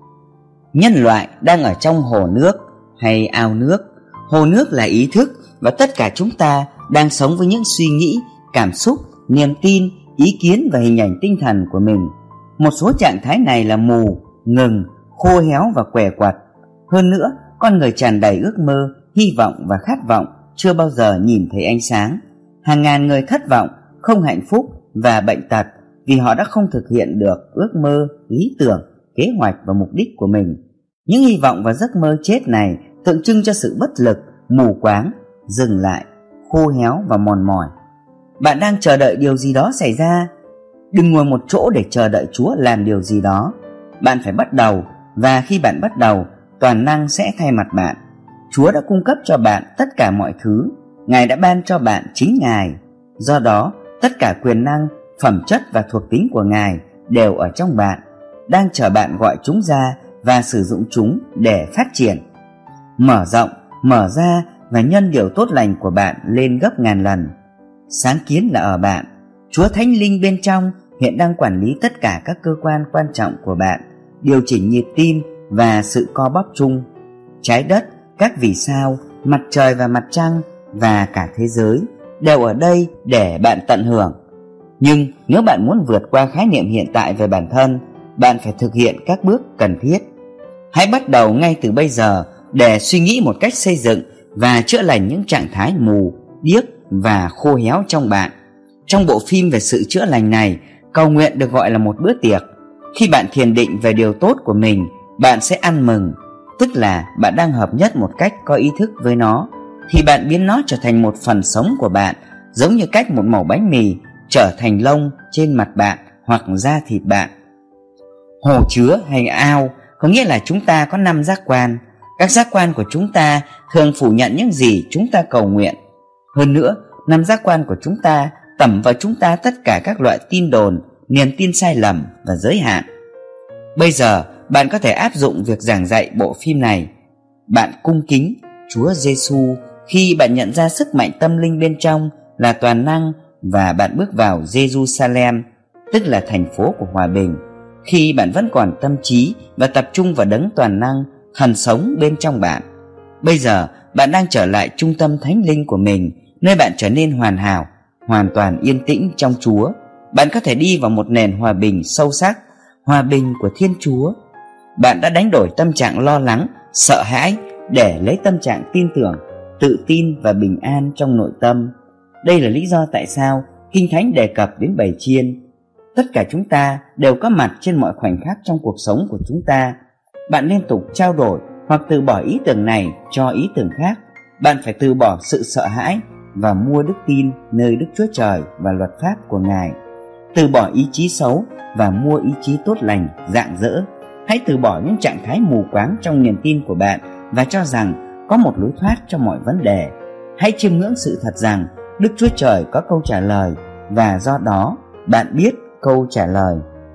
Nhân loại đang ở trong hồ nước hay ao nước. Hồ nước là ý thức, và tất cả chúng ta đang sống với những suy nghĩ, cảm xúc, niềm tin, ý kiến và hình ảnh tinh thần của mình. Một số trạng thái này là mù, ngừng, khô héo và què quặt. Hơn nữa, con người tràn đầy ước mơ, hy vọng và khát vọng, chưa bao giờ nhìn thấy ánh sáng. Hàng ngàn người thất vọng, không hạnh phúc và bệnh tật vì họ đã không thực hiện được ước mơ, lý tưởng, kế hoạch và mục đích của mình. Những hy vọng và giấc mơ chết này tượng trưng cho sự bất lực, mù quáng, dừng lại, khô héo và mòn mỏi. Bạn đang chờ đợi điều gì đó xảy ra. Đừng ngồi một chỗ để chờ đợi Chúa làm điều gì đó. Bạn phải bắt đầu, và khi bạn bắt đầu, toàn năng sẽ thay mặt bạn. Chúa đã cung cấp cho bạn tất cả mọi thứ. Ngài đã ban cho bạn chính Ngài. Do đó, tất cả quyền năng, phẩm chất và thuộc tính của Ngài đều ở trong bạn, đang chờ bạn gọi chúng ra và sử dụng chúng để phát triển, mở rộng, mở ra và nhân điều tốt lành của bạn lên gấp ngàn lần. Sáng kiến là ở bạn. Chúa Thánh Linh bên trong hiện đang quản lý tất cả các cơ quan quan trọng của bạn, điều chỉnh nhịp tim và sự co bóp chung. Trái đất, các vì sao, mặt trời và mặt trăng và cả thế giới đều ở đây để bạn tận hưởng. Nhưng nếu bạn muốn vượt qua khái niệm hiện tại về bản thân, bạn phải thực hiện các bước cần thiết. Hãy bắt đầu ngay từ bây giờ để suy nghĩ một cách xây dựng và chữa lành những trạng thái mù, điếc và khô héo trong bạn. Trong bộ phim về sự chữa lành này, cầu nguyện được gọi là một bữa tiệc. Khi bạn thiền định về điều tốt của mình, bạn sẽ ăn mừng, tức là bạn đang hợp nhất một cách có ý thức với nó, thì bạn biến nó trở thành một phần sống của bạn, giống như cách một mẩu bánh mì trở thành lông trên mặt bạn hoặc da thịt bạn. Hồ chứa hay ao có nghĩa là chúng ta có năm giác quan. Các giác quan của chúng ta thường phủ nhận những gì chúng ta cầu nguyện. Hơn nữa, năm giác quan của chúng ta tẩm vào chúng ta tất cả các loại tin đồn, niềm tin sai lầm và giới hạn. Bây giờ, bạn có thể áp dụng việc giảng dạy bộ phim này. Bạn cung kính Chúa Giêsu khi bạn nhận ra sức mạnh tâm linh bên trong là toàn năng, và bạn bước vào Jerusalem, tức là thành phố của hòa bình, khi bạn vẫn còn tâm trí và tập trung vào đấng toàn năng, thần sống bên trong bạn. Bây giờ, bạn đang trở lại trung tâm thánh linh của mình, nơi bạn trở nên hoàn hảo, hoàn toàn yên tĩnh trong Chúa. Bạn có thể đi vào một nền hòa bình sâu sắc, hòa bình của Thiên Chúa. Bạn đã đánh đổi tâm trạng lo lắng, sợ hãi để lấy tâm trạng tin tưởng, tự tin và bình an trong nội tâm. Đây là lý do tại sao Kinh Thánh đề cập đến bầy chiên. Tất cả chúng ta đều có mặt trên mọi khoảnh khắc trong cuộc sống của chúng ta. Bạn liên tục trao đổi hoặc từ bỏ ý tưởng này cho ý tưởng khác. Bạn phải từ bỏ sự sợ hãi và mua đức tin nơi Đức Chúa Trời và luật pháp của Ngài. Từ bỏ ý chí xấu và mua ý chí tốt lành, rạng rỡ. Hãy từ bỏ những trạng thái mù quáng trong niềm tin của bạn và cho rằng có một lối thoát cho mọi vấn đề. Hãy chiêm ngưỡng sự thật rằng Đức Chúa Trời có câu trả lời, và do đó bạn biết câu trả lời.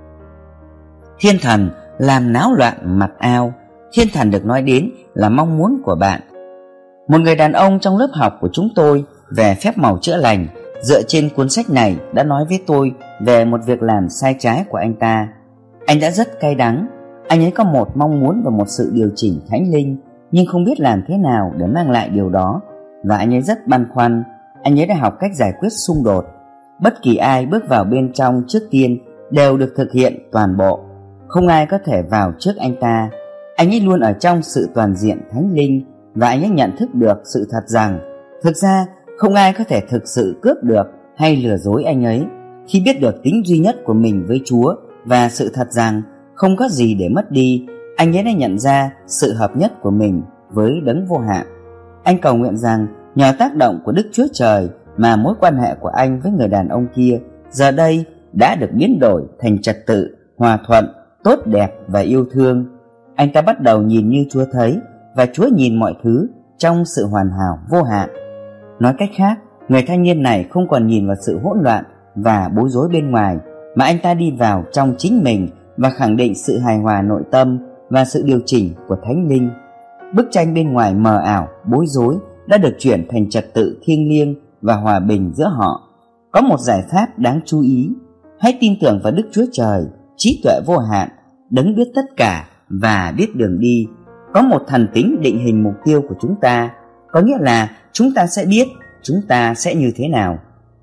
Thiên thần làm náo loạn mặt ao. Thiên thần được nói đến là mong muốn của bạn. Một người đàn ông trong lớp học của chúng tôi về phép màu chữa lành, dựa trên cuốn sách này, đã nói với tôi về một việc làm sai trái của anh ta. Anh đã rất cay đắng. Anh ấy có một mong muốn và một sự điều chỉnh thánh linh, nhưng không biết làm thế nào để mang lại điều đó, và anh ấy rất băn khoăn. Anh ấy đã học cách giải quyết xung đột. Bất kỳ ai bước vào bên trong trước tiên đều được thực hiện toàn bộ. Không ai có thể vào trước anh ta. Anh ấy luôn ở trong sự toàn diện thánh linh, và anh ấy nhận thức được sự thật rằng thực ra không ai có thể thực sự cướp được hay lừa dối anh ấy. Khi biết được tính duy nhất của mình với Chúa và sự thật rằng không có gì để mất đi, anh ấy đã nhận ra sự hợp nhất của mình với đấng vô hạn. Anh cầu nguyện rằng nhờ tác động của Đức Chúa Trời mà mối quan hệ của anh với người đàn ông kia giờ đây đã được biến đổi thành trật tự, hòa thuận, tốt đẹp và yêu thương. Anh ta bắt đầu nhìn như Chúa thấy, và Chúa nhìn mọi thứ trong sự hoàn hảo vô hạn. Nói cách khác, người thanh niên này không còn nhìn vào sự hỗn loạn và bối rối bên ngoài, mà anh ta đi vào trong chính mình và khẳng định sự hài hòa nội tâm và sự điều chỉnh của thánh linh. Bức tranh bên ngoài mờ ảo, bối rối đã được chuyển thành trật tự thiêng liêng và hòa bình giữa họ. Có một giải pháp đáng chú ý. Hãy tin tưởng vào Đức Chúa Trời, trí tuệ vô hạn, đấng biết tất cả và biết đường đi. Có một thần tính định hình mục tiêu của chúng ta, có nghĩa là chúng ta sẽ biết chúng ta sẽ như thế nào.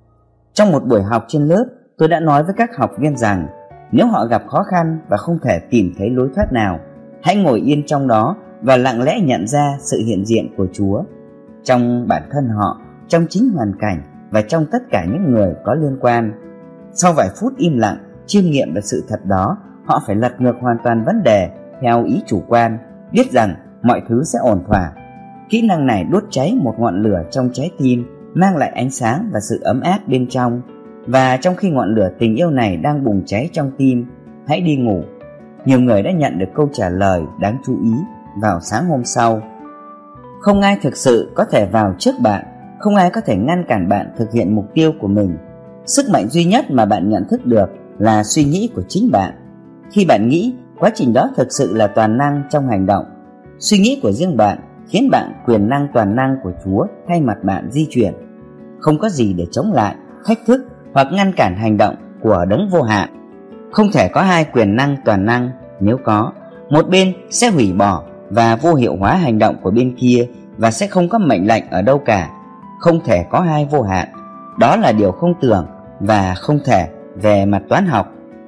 Trong một buổi học trên lớp, tôi đã nói với các học viên rằng nếu họ gặp khó khăn và không thể tìm thấy lối thoát nào, hãy ngồi yên trong đó và lặng lẽ nhận ra sự hiện diện của Chúa trong bản thân họ, trong chính hoàn cảnh và trong tất cả những người có liên quan. Sau vài phút im lặng chiêm nghiệm về sự thật đó, họ phải lật ngược hoàn toàn vấn đề theo ý chủ quan, biết rằng mọi thứ sẽ ổn thỏa. Kỹ năng này đốt cháy một ngọn lửa trong trái tim, mang lại ánh sáng và sự ấm áp bên trong. Và trong khi ngọn lửa tình yêu này đang bùng cháy trong tim, hãy đi ngủ. Nhiều người đã nhận được câu trả lời đáng chú ý vào sáng hôm sau. Không ai thực sự có thể vào trước bạn Không ai có thể ngăn cản bạn thực hiện mục tiêu của mình. Sức mạnh duy nhất mà bạn nhận thức được là suy nghĩ của chính bạn. Khi bạn nghĩ, quá trình đó thực sự là toàn năng trong hành động. Suy nghĩ của riêng bạn khiến bạn quyền năng toàn năng của Chúa thay mặt bạn di chuyển. Không có gì để chống lại, thách thức hoặc ngăn cản hành động của đấng vô hạn. Không thể có hai quyền năng toàn năng. Nếu có, một bên sẽ hủy bỏ và vô hiệu hóa hành động của bên kia và sẽ không có mệnh lệnh ở đâu cả. Không thể có hai vô hạn. Đó là điều không tưởng và không thể về mặt toán học.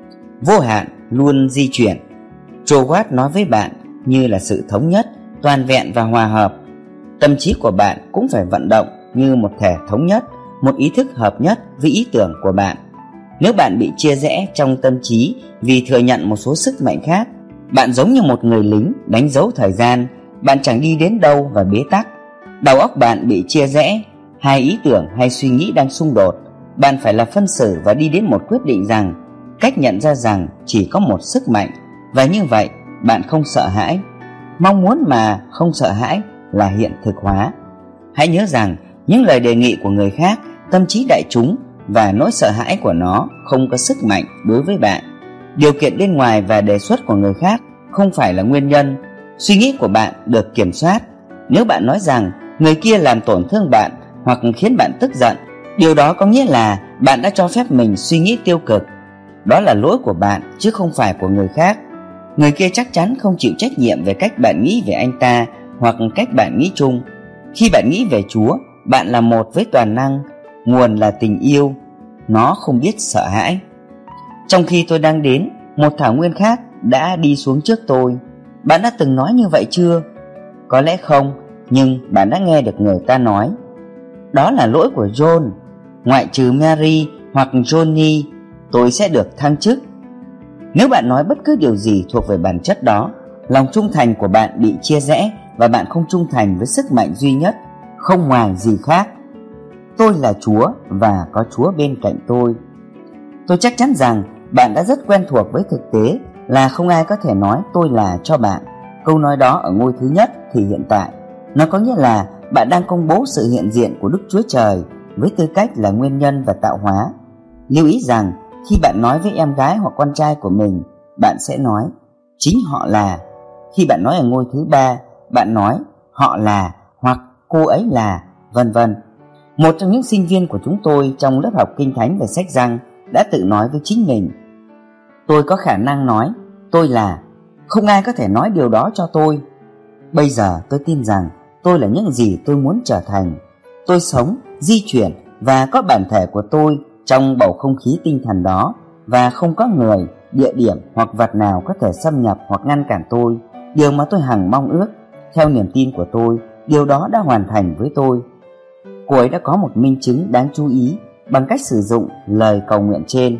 Vô hạn luôn di chuyển. Joe Watt nói với bạn như là sự thống nhất, toàn vẹn và hòa hợp. Tâm trí của bạn cũng phải vận động như một thể thống nhất, một ý thức hợp nhất với ý tưởng của bạn. Nếu bạn bị chia rẽ trong tâm trí vì thừa nhận một số sức mạnh khác, bạn giống như một người lính đánh dấu thời gian. Bạn chẳng đi đến đâu và bế tắc. Đầu óc bạn bị chia rẽ, hai ý tưởng hay suy nghĩ đang xung đột. Bạn phải là phân xử và đi đến một quyết định rằng, cách nhận ra rằng chỉ có một sức mạnh, và như vậy bạn không sợ hãi. Mong muốn mà không sợ hãi là hiện thực hóa. Hãy nhớ rằng những lời đề nghị của người khác, tâm trí đại chúng và nỗi sợ hãi của nó không có sức mạnh đối với bạn. Điều kiện bên ngoài và đề xuất của người khác không phải là nguyên nhân. Suy nghĩ của bạn được kiểm soát. Nếu bạn nói rằng người kia làm tổn thương bạn hoặc khiến bạn tức giận, điều đó có nghĩa là bạn đã cho phép mình suy nghĩ tiêu cực. Đó là lỗi của bạn chứ không phải của người khác. Người kia chắc chắn không chịu trách nhiệm về cách bạn nghĩ về anh ta hoặc cách bạn nghĩ chung. Khi bạn nghĩ về Chúa, bạn là một với toàn năng. Nguồn là tình yêu. Nó không biết sợ hãi. Trong khi tôi đang đến, một thảo nguyên khác đã đi xuống trước tôi. Bạn đã từng nói như vậy chưa? Có lẽ không, nhưng bạn đã nghe được người ta nói. Đó là lỗi của John. Ngoại trừ Mary hoặc Johnny, tôi sẽ được thăng chức. Nếu bạn nói bất cứ điều gì thuộc về bản chất đó, lòng trung thành của bạn bị chia rẽ và bạn không trung thành với sức mạnh duy nhất, không ngoài gì khác. Tôi là Chúa và có Chúa bên cạnh tôi. Tôi chắc chắn rằng bạn đã rất quen thuộc với thực tế là không ai có thể nói tôi là cho bạn. Câu nói đó ở ngôi thứ nhất thì hiện tại. Nó có nghĩa là bạn đang công bố sự hiện diện của Đức Chúa Trời với tư cách là nguyên nhân và tạo hóa. Lưu ý rằng khi bạn nói với em gái hoặc con trai của mình, bạn sẽ nói chính họ là. Khi bạn nói ở ngôi thứ ba, bạn nói họ là hoặc cô ấy là, vân vân. Một trong những sinh viên của chúng tôi trong lớp học Kinh Thánh về sách răng đã tự nói với chính mình: tôi có khả năng nói tôi là. Không ai có thể nói điều đó cho tôi. Bây giờ tôi tin rằng tôi là những gì tôi muốn trở thành. Tôi sống, di chuyển và có bản thể của tôi trong bầu không khí tinh thần đó, và không có người, địa điểm hoặc vật nào có thể xâm nhập hoặc ngăn cản tôi. Điều mà tôi hằng mong ước, theo niềm tin của tôi, điều đó đã hoàn thành với tôi. Cô ấy đã có một minh chứng đáng chú ý bằng cách sử dụng lời cầu nguyện trên.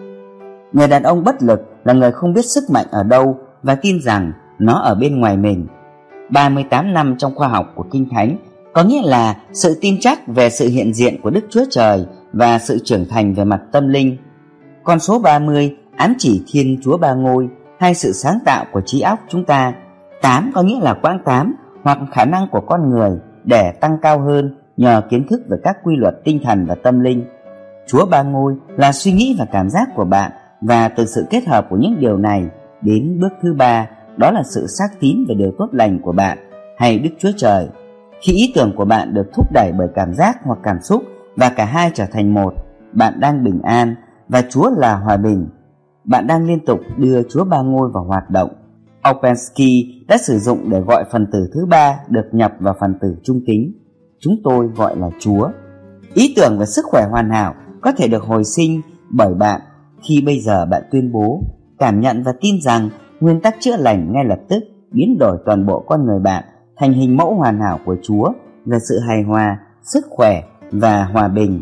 Người đàn ông bất lực là người không biết sức mạnh ở đâu và tin rằng nó ở bên ngoài mình. ba mươi tám năm trong khoa học của Kinh Thánh có nghĩa là sự tin chắc về sự hiện diện của Đức Chúa Trời và sự trưởng thành về mặt tâm linh. Con số ba mươi ám chỉ Thiên Chúa Ba Ngôi hay sự sáng tạo của trí óc chúng ta. Tám có nghĩa là quãng tám hoặc khả năng của con người để tăng cao hơn nhờ kiến thức về các quy luật tinh thần và tâm linh. Chúa Ba Ngôi là suy nghĩ và cảm giác của bạn, và từ sự kết hợp của những điều này đến bước thứ ba, đó là sự xác tín về điều tốt lành của bạn hay Đức Chúa Trời. Khi ý tưởng của bạn được thúc đẩy bởi cảm giác hoặc cảm xúc và cả hai trở thành một, bạn đang bình an và Chúa là hòa bình. Bạn đang liên tục đưa Chúa Ba Ngôi vào hoạt động. Ouspensky đã sử dụng để gọi phần tử thứ ba được nhập vào phần tử trung tính. Chúng tôi gọi là Chúa. Ý tưởng về sức khỏe hoàn hảo có thể được hồi sinh bởi bạn khi bây giờ bạn tuyên bố, cảm nhận và tin rằng nguyên tắc chữa lành ngay lập tức biến đổi toàn bộ con người bạn thành hình mẫu hoàn hảo của Chúa về sự hài hòa, sức khỏe và hòa bình.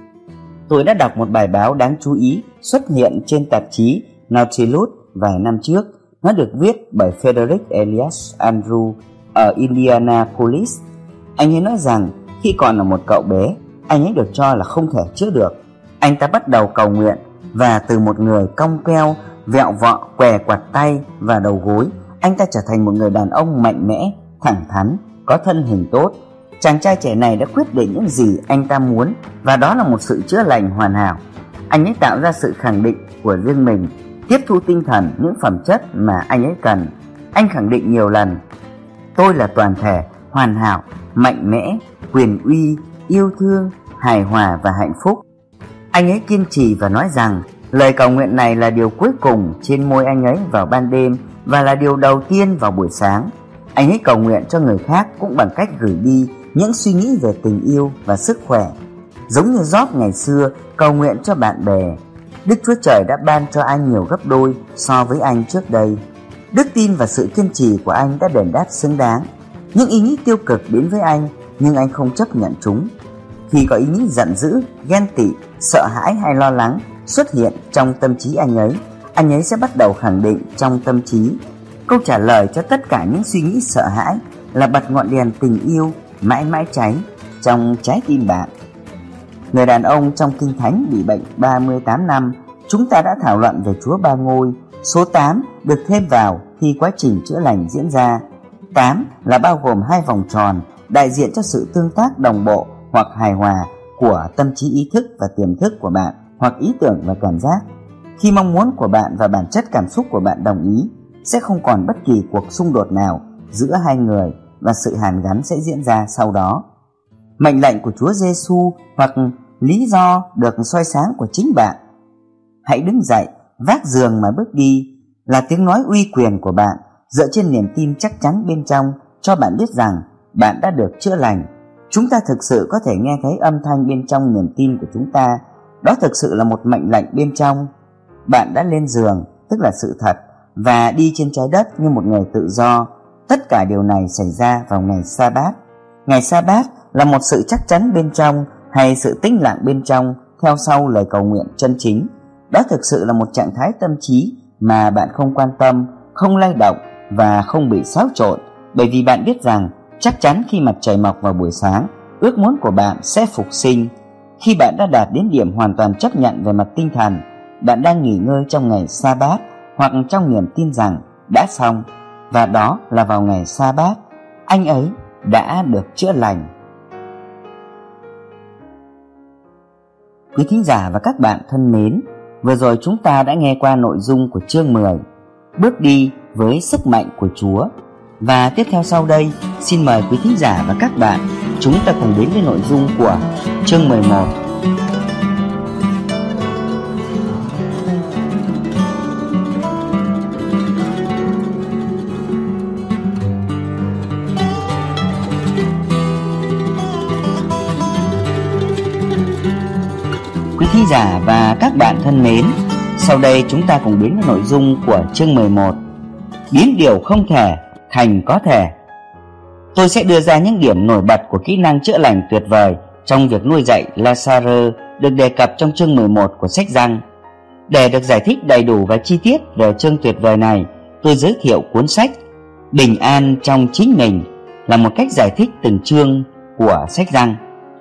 Tôi đã đọc một bài báo đáng chú ý xuất hiện trên tạp chí Nautilus vài năm trước. Nó được viết bởi Frederick Elias Andrew ở Indianapolis. Anh ấy nói rằng khi còn là một cậu bé, anh ấy được cho là không thể chữa được. Anh ta bắt đầu cầu nguyện, và từ một người cong keo, vẹo vọ, què quặt tay và đầu gối, anh ta trở thành một người đàn ông mạnh mẽ, thẳng thắn, có thân hình tốt. Chàng trai trẻ này đã quyết định những gì anh ta muốn, và đó là một sự chữa lành hoàn hảo. Anh ấy tạo ra sự khẳng định của riêng mình, tiếp thu tinh thần những phẩm chất mà anh ấy cần. Anh khẳng định nhiều lần: tôi là toàn thể, hoàn hảo, mạnh mẽ, quyền uy, yêu thương, hài hòa và hạnh phúc. Anh ấy kiên trì và nói rằng lời cầu nguyện này là điều cuối cùng trên môi anh ấy vào ban đêm và là điều đầu tiên vào buổi sáng. Anh ấy cầu nguyện cho người khác cũng bằng cách gửi đi những suy nghĩ về tình yêu và sức khỏe, giống như Job ngày xưa cầu nguyện cho bạn bè. Đức Chúa Trời đã ban cho anh nhiều gấp đôi so với anh trước đây. Đức tin và sự kiên trì của anh đã đền đáp xứng đáng. Những ý nghĩ tiêu cực đến với anh, nhưng anh không chấp nhận chúng. Khi có ý nghĩ giận dữ, ghen tị, sợ hãi hay lo lắng xuất hiện trong tâm trí anh ấy, anh ấy sẽ bắt đầu khẳng định trong tâm trí: câu trả lời cho tất cả những suy nghĩ sợ hãi là bật ngọn đèn tình yêu mãi mãi cháy trong trái tim bạn. Người đàn ông trong Kinh Thánh bị bệnh ba mươi tám năm. Chúng ta đã thảo luận về Chúa Ba Ngôi. Số tám được thêm vào khi quá trình chữa lành diễn ra. Tám là bao gồm hai vòng tròn đại diện cho sự tương tác đồng bộ hoặc hài hòa của tâm trí ý thức và tiềm thức của bạn, hoặc ý tưởng và cảm giác. Khi mong muốn của bạn và bản chất cảm xúc của bạn đồng ý, sẽ không còn bất kỳ cuộc xung đột nào giữa hai người, và sự hàn gắn sẽ diễn ra sau đó. Mệnh lệnh của Chúa Giêsu hoặc lý do được soi sáng của chính bạn: hãy đứng dậy, vác giường mà bước đi, là tiếng nói uy quyền của bạn, dựa trên niềm tin chắc chắn bên trong, cho bạn biết rằng bạn đã được chữa lành. Chúng ta thực sự có thể nghe thấy âm thanh bên trong niềm tin của chúng ta. Đó thực sự là một mệnh lệnh bên trong. Bạn đã lên giường, tức là sự thật, và đi trên trái đất như một người tự do. Tất cả điều này xảy ra vào ngày Sa-bát. Ngày Sa-bát là một sự chắc chắn bên trong hay sự tĩnh lặng bên trong theo sau lời cầu nguyện chân chính. Đó thực sự là một trạng thái tâm trí mà bạn không quan tâm, không lay động và không bị xáo trộn, bởi vì bạn biết rằng chắc chắn khi mặt trời mọc vào buổi sáng, ước muốn của bạn sẽ phục sinh. Khi bạn đã đạt đến điểm hoàn toàn chấp nhận về mặt tinh thần, bạn đang nghỉ ngơi trong ngày Sa-bát, hoặc trong niềm tin rằng đã xong, và đó là vào ngày Sa-bát anh ấy đã được chữa lành. Quý thính giả và các bạn thân mến, vừa rồi chúng ta đã nghe qua nội dung của chương mười, bước đi với sức mạnh của Chúa. Và tiếp theo sau đây, xin mời quý thính giả và các bạn chúng ta cùng đến với nội dung của chương mười một. Quý thính giả và các bạn thân mến, sau đây chúng ta cùng đến với nội dung của chương mười một, biến điều không thể thành có thể. Tôi sẽ đưa ra những điểm nổi bật của kỹ năng chữa lành tuyệt vời trong việc nuôi dạy Lazarus được đề cập trong chương mười một của sách Giăng. Để được giải thích đầy đủ và chi tiết về chương tuyệt vời này, tôi giới thiệu cuốn sách Bình an trong chính mình là một cách giải thích từng chương của sách Giăng.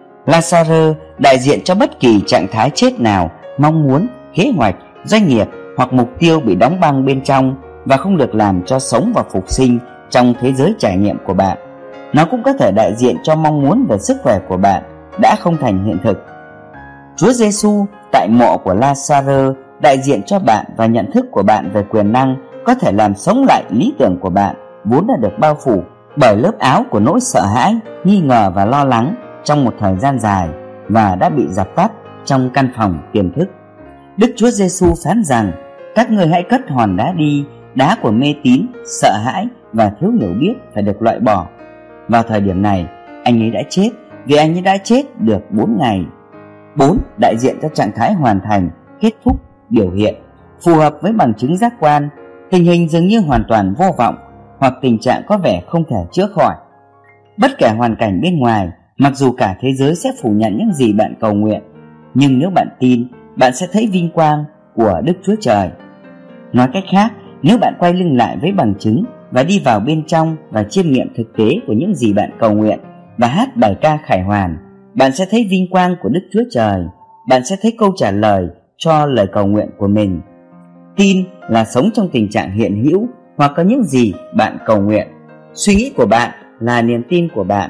Lazarus đại diện cho bất kỳ trạng thái chết nào, mong muốn, kế hoạch, doanh nghiệp hoặc mục tiêu bị đóng băng bên trong và không được làm cho sống và phục sinh trong thế giới trải nghiệm của bạn. Nó cũng có thể đại diện cho mong muốn về sức khỏe của bạn đã không thành hiện thực. Chúa Giêsu tại mộ của Lazarus đại diện cho bạn và nhận thức của bạn về quyền năng có thể làm sống lại lý tưởng của bạn vốn đã được bao phủ bởi lớp áo của nỗi sợ hãi, nghi ngờ và lo lắng trong một thời gian dài và đã bị dập tắt trong căn phòng tiềm thức. Đức Chúa Giêsu phán rằng: các ngươi hãy cất hòn đá đi, đá của mê tín, sợ hãi và thiếu hiểu biết phải được loại bỏ. Vào thời điểm này, anh ấy đã chết, vì anh ấy đã chết được bốn ngày. Bốn đại diện cho trạng thái hoàn thành, kết thúc, biểu hiện, phù hợp với bằng chứng giác quan, tình hình dường như hoàn toàn vô vọng hoặc tình trạng có vẻ không thể chữa khỏi. Bất kể hoàn cảnh bên ngoài, mặc dù cả thế giới sẽ phủ nhận những gì bạn cầu nguyện, nhưng nếu bạn tin, bạn sẽ thấy vinh quang của Đức Chúa Trời. Nói cách khác, nếu bạn quay lưng lại với bằng chứng và đi vào bên trong và chiêm nghiệm thực tế của những gì bạn cầu nguyện và hát bài ca khải hoàn, bạn sẽ thấy vinh quang của Đức Chúa Trời. Bạn sẽ thấy câu trả lời cho lời cầu nguyện của mình. Tin là sống trong tình trạng hiện hữu hoặc có những gì bạn cầu nguyện. Suy nghĩ của bạn là niềm tin của bạn.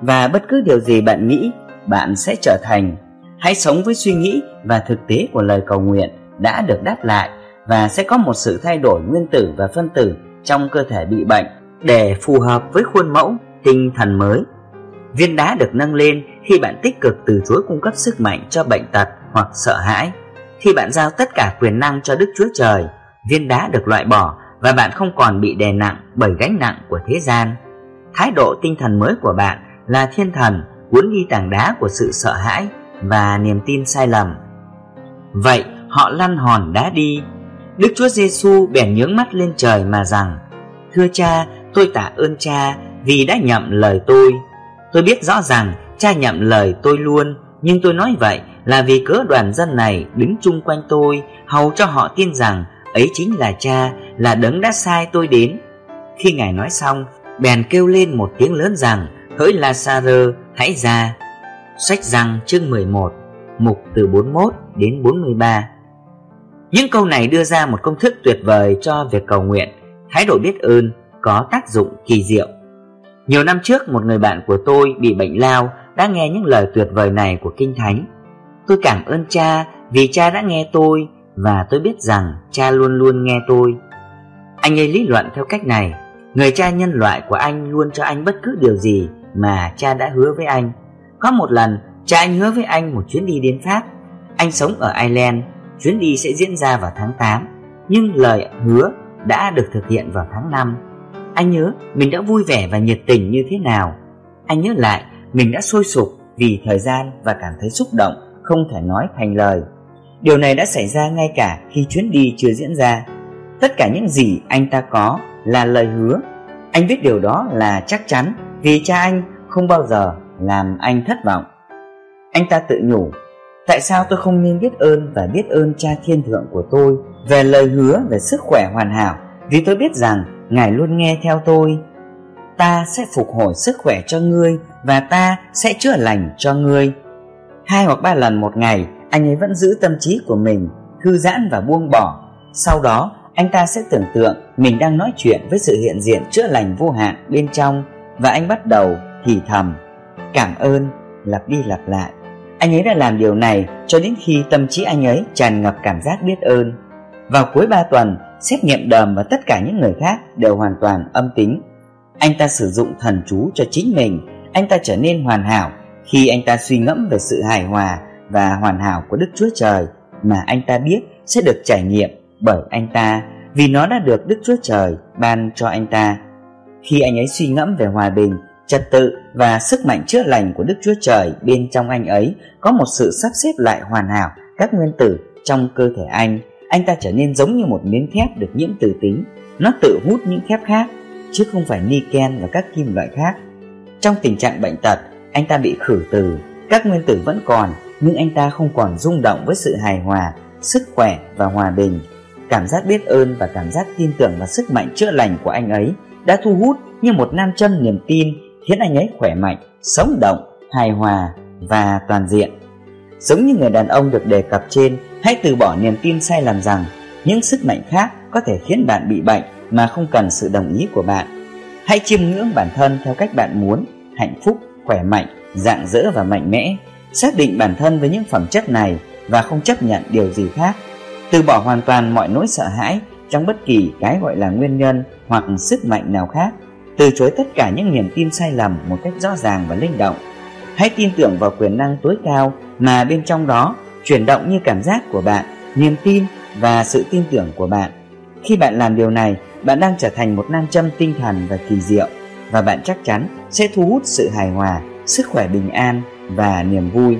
và bất cứ điều gì bạn nghĩ, bạn sẽ trở thành. Hãy sống với suy nghĩ và thực tế của lời cầu nguyện đã được đáp lại, và sẽ có một sự thay đổi nguyên tử và phân tử trong cơ thể bị bệnh để phù hợp với khuôn mẫu tinh thần mới. Viên đá được nâng lên khi bạn tích cực từ chối cung cấp sức mạnh cho bệnh tật hoặc sợ hãi. Khi bạn giao tất cả quyền năng cho Đức Chúa Trời, viên đá được loại bỏ và bạn không còn bị đè nặng bởi gánh nặng của thế gian. Thái độ tinh thần mới của bạn là thiên thần cuốn đi tảng đá của sự sợ hãi và niềm tin sai lầm. Vậy họ lăn hòn đá đi. Đức Chúa Giêsu bèn nhướng mắt lên trời mà rằng: Thưa Cha, tôi tạ ơn Cha vì đã nhậm lời tôi. Tôi biết rõ rằng Cha nhậm lời tôi luôn, nhưng tôi nói vậy là vì cớ đoàn dân này đứng chung quanh tôi, hầu cho họ tin rằng ấy chính là Cha, là đấng đã sai tôi đến. Khi Ngài nói xong, bèn kêu lên một tiếng lớn rằng: Hỡi La-sa-rơ, hãy ra. Sách Răng chương mười một, mục từ bốn mươi mốt đến bốn mươi ba. Những câu này đưa ra một công thức tuyệt vời cho việc cầu nguyện. Thái độ biết ơn có tác dụng kỳ diệu. Nhiều năm trước, một người bạn của tôi bị bệnh lao đã nghe những lời tuyệt vời này của Kinh Thánh: Tôi cảm ơn Cha vì Cha đã nghe tôi, và tôi biết rằng Cha luôn luôn nghe tôi. Anh ấy lý luận theo cách này: người cha nhân loại của anh luôn cho anh bất cứ điều gì mà Cha đã hứa với anh. Có một lần, cha anh hứa với anh một chuyến đi đến Pháp. Anh sống ở Ireland, chuyến đi sẽ diễn ra vào tháng tám, nhưng lời hứa đã được thực hiện vào tháng năm. Anh nhớ mình đã vui vẻ và nhiệt tình như thế nào. Anh nhớ lại mình đã sôi sục vì thời gian và cảm thấy xúc động không thể nói thành lời. Điều này đã xảy ra ngay cả khi chuyến đi chưa diễn ra. Tất cả những gì anh ta có là lời hứa. Anh biết điều đó là chắc chắn vì cha anh không bao giờ làm anh thất vọng. Anh ta tự nhủ: tại sao tôi không nên biết ơn và biết ơn Cha thiên thượng của tôi về lời hứa về sức khỏe hoàn hảo, vì tôi biết rằng Ngài luôn nghe theo tôi. Ta sẽ phục hồi sức khỏe cho ngươi và ta sẽ chữa lành cho ngươi. Hai hoặc ba lần một ngày, anh ấy vẫn giữ tâm trí của mình thư giãn và buông bỏ. Sau đó anh ta sẽ tưởng tượng mình đang nói chuyện với sự hiện diện chữa lành vô hạn bên trong, và anh bắt đầu thì thầm: cảm ơn, lặp đi lặp lại. Anh ấy đã làm điều này cho đến khi tâm trí anh ấy tràn ngập cảm giác biết ơn. Vào cuối ba tuần, xét nghiệm đờm và tất cả những người khác đều hoàn toàn âm tính. Anh ta sử dụng thần chú cho chính mình. Anh ta trở nên hoàn hảo khi anh ta suy ngẫm về sự hài hòa và hoàn hảo của Đức Chúa Trời mà anh ta biết sẽ được trải nghiệm bởi anh ta, vì nó đã được Đức Chúa Trời ban cho anh ta. Khi anh ấy suy ngẫm về hòa bình, trật tự và sức mạnh chữa lành của Đức Chúa Trời, bên trong anh ấy có một sự sắp xếp lại hoàn hảo các nguyên tử trong cơ thể anh. Anh ta trở nên giống như một miếng thép được nhiễm từ tính. Nó tự hút những thép khác, chứ không phải niken và các kim loại khác. Trong tình trạng bệnh tật, anh ta bị khử từ. Các nguyên tử vẫn còn, nhưng anh ta không còn rung động với sự hài hòa, sức khỏe và hòa bình. Cảm giác biết ơn và cảm giác tin tưởng vào sức mạnh chữa lành của anh ấy đã thu hút như một nam châm niềm tin, khiến anh ấy khỏe mạnh, sống động, hài hòa và toàn diện. Giống như người đàn ông được đề cập trên, hãy từ bỏ niềm tin sai lầm rằng những sức mạnh khác có thể khiến bạn bị bệnh mà không cần sự đồng ý của bạn. Hãy chiêm ngưỡng bản thân theo cách bạn muốn: hạnh phúc, khỏe mạnh, rạng rỡ và mạnh mẽ. Xác định bản thân với những phẩm chất này và không chấp nhận điều gì khác. Từ bỏ hoàn toàn mọi nỗi sợ hãi trong bất kỳ cái gọi là nguyên nhân hoặc sức mạnh nào khác. Từ chối tất cả những niềm tin sai lầm một cách rõ ràng và linh động. Hãy tin tưởng vào quyền năng tối cao mà bên trong đó chuyển động như cảm giác của bạn, niềm tin và sự tin tưởng của bạn. Khi bạn làm điều này, bạn đang trở thành một nam châm tinh thần và kỳ diệu, và bạn chắc chắn sẽ thu hút sự hài hòa, sức khỏe bình an và niềm vui.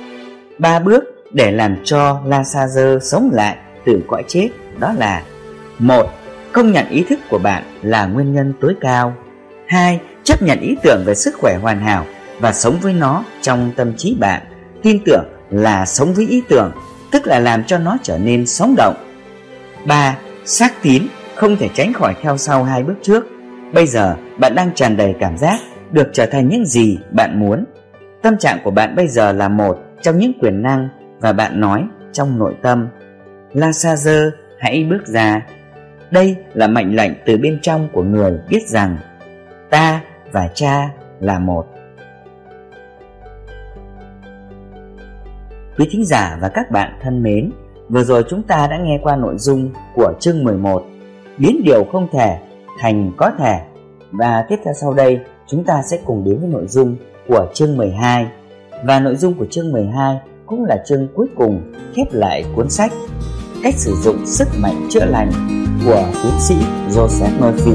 Ba bước để làm cho La-sa-rơ sống lại từ cõi chết đó là: một. Công nhận ý thức của bạn là nguyên nhân tối cao. Hai. Chấp nhận ý tưởng về sức khỏe hoàn hảo và sống với nó trong tâm trí bạn. Tin tưởng là sống với ý tưởng, tức là làm cho nó trở nên sống động. Ba. Xác tín không thể tránh khỏi theo sau hai bước trước. Bây giờ bạn đang tràn đầy cảm giác được trở thành những gì bạn muốn. Tâm trạng của bạn bây giờ là một trong những quyền năng, và bạn nói trong nội tâm: La-sa-rơ, hãy bước ra. Đây là mệnh lệnh từ bên trong của người biết rằng ta và Cha là một. Quý thính giả và các bạn thân mến, vừa rồi chúng ta đã nghe qua nội dung của chương mười một, biến điều không thể thành có thể. Và tiếp theo sau đây, chúng ta sẽ cùng đến với nội dung của chương mười hai. Và nội dung của chương mười hai cũng là chương cuối cùng khép lại cuốn sách Cách sử dụng sức mạnh chữa lành của tiến sĩ Joseph Murphy.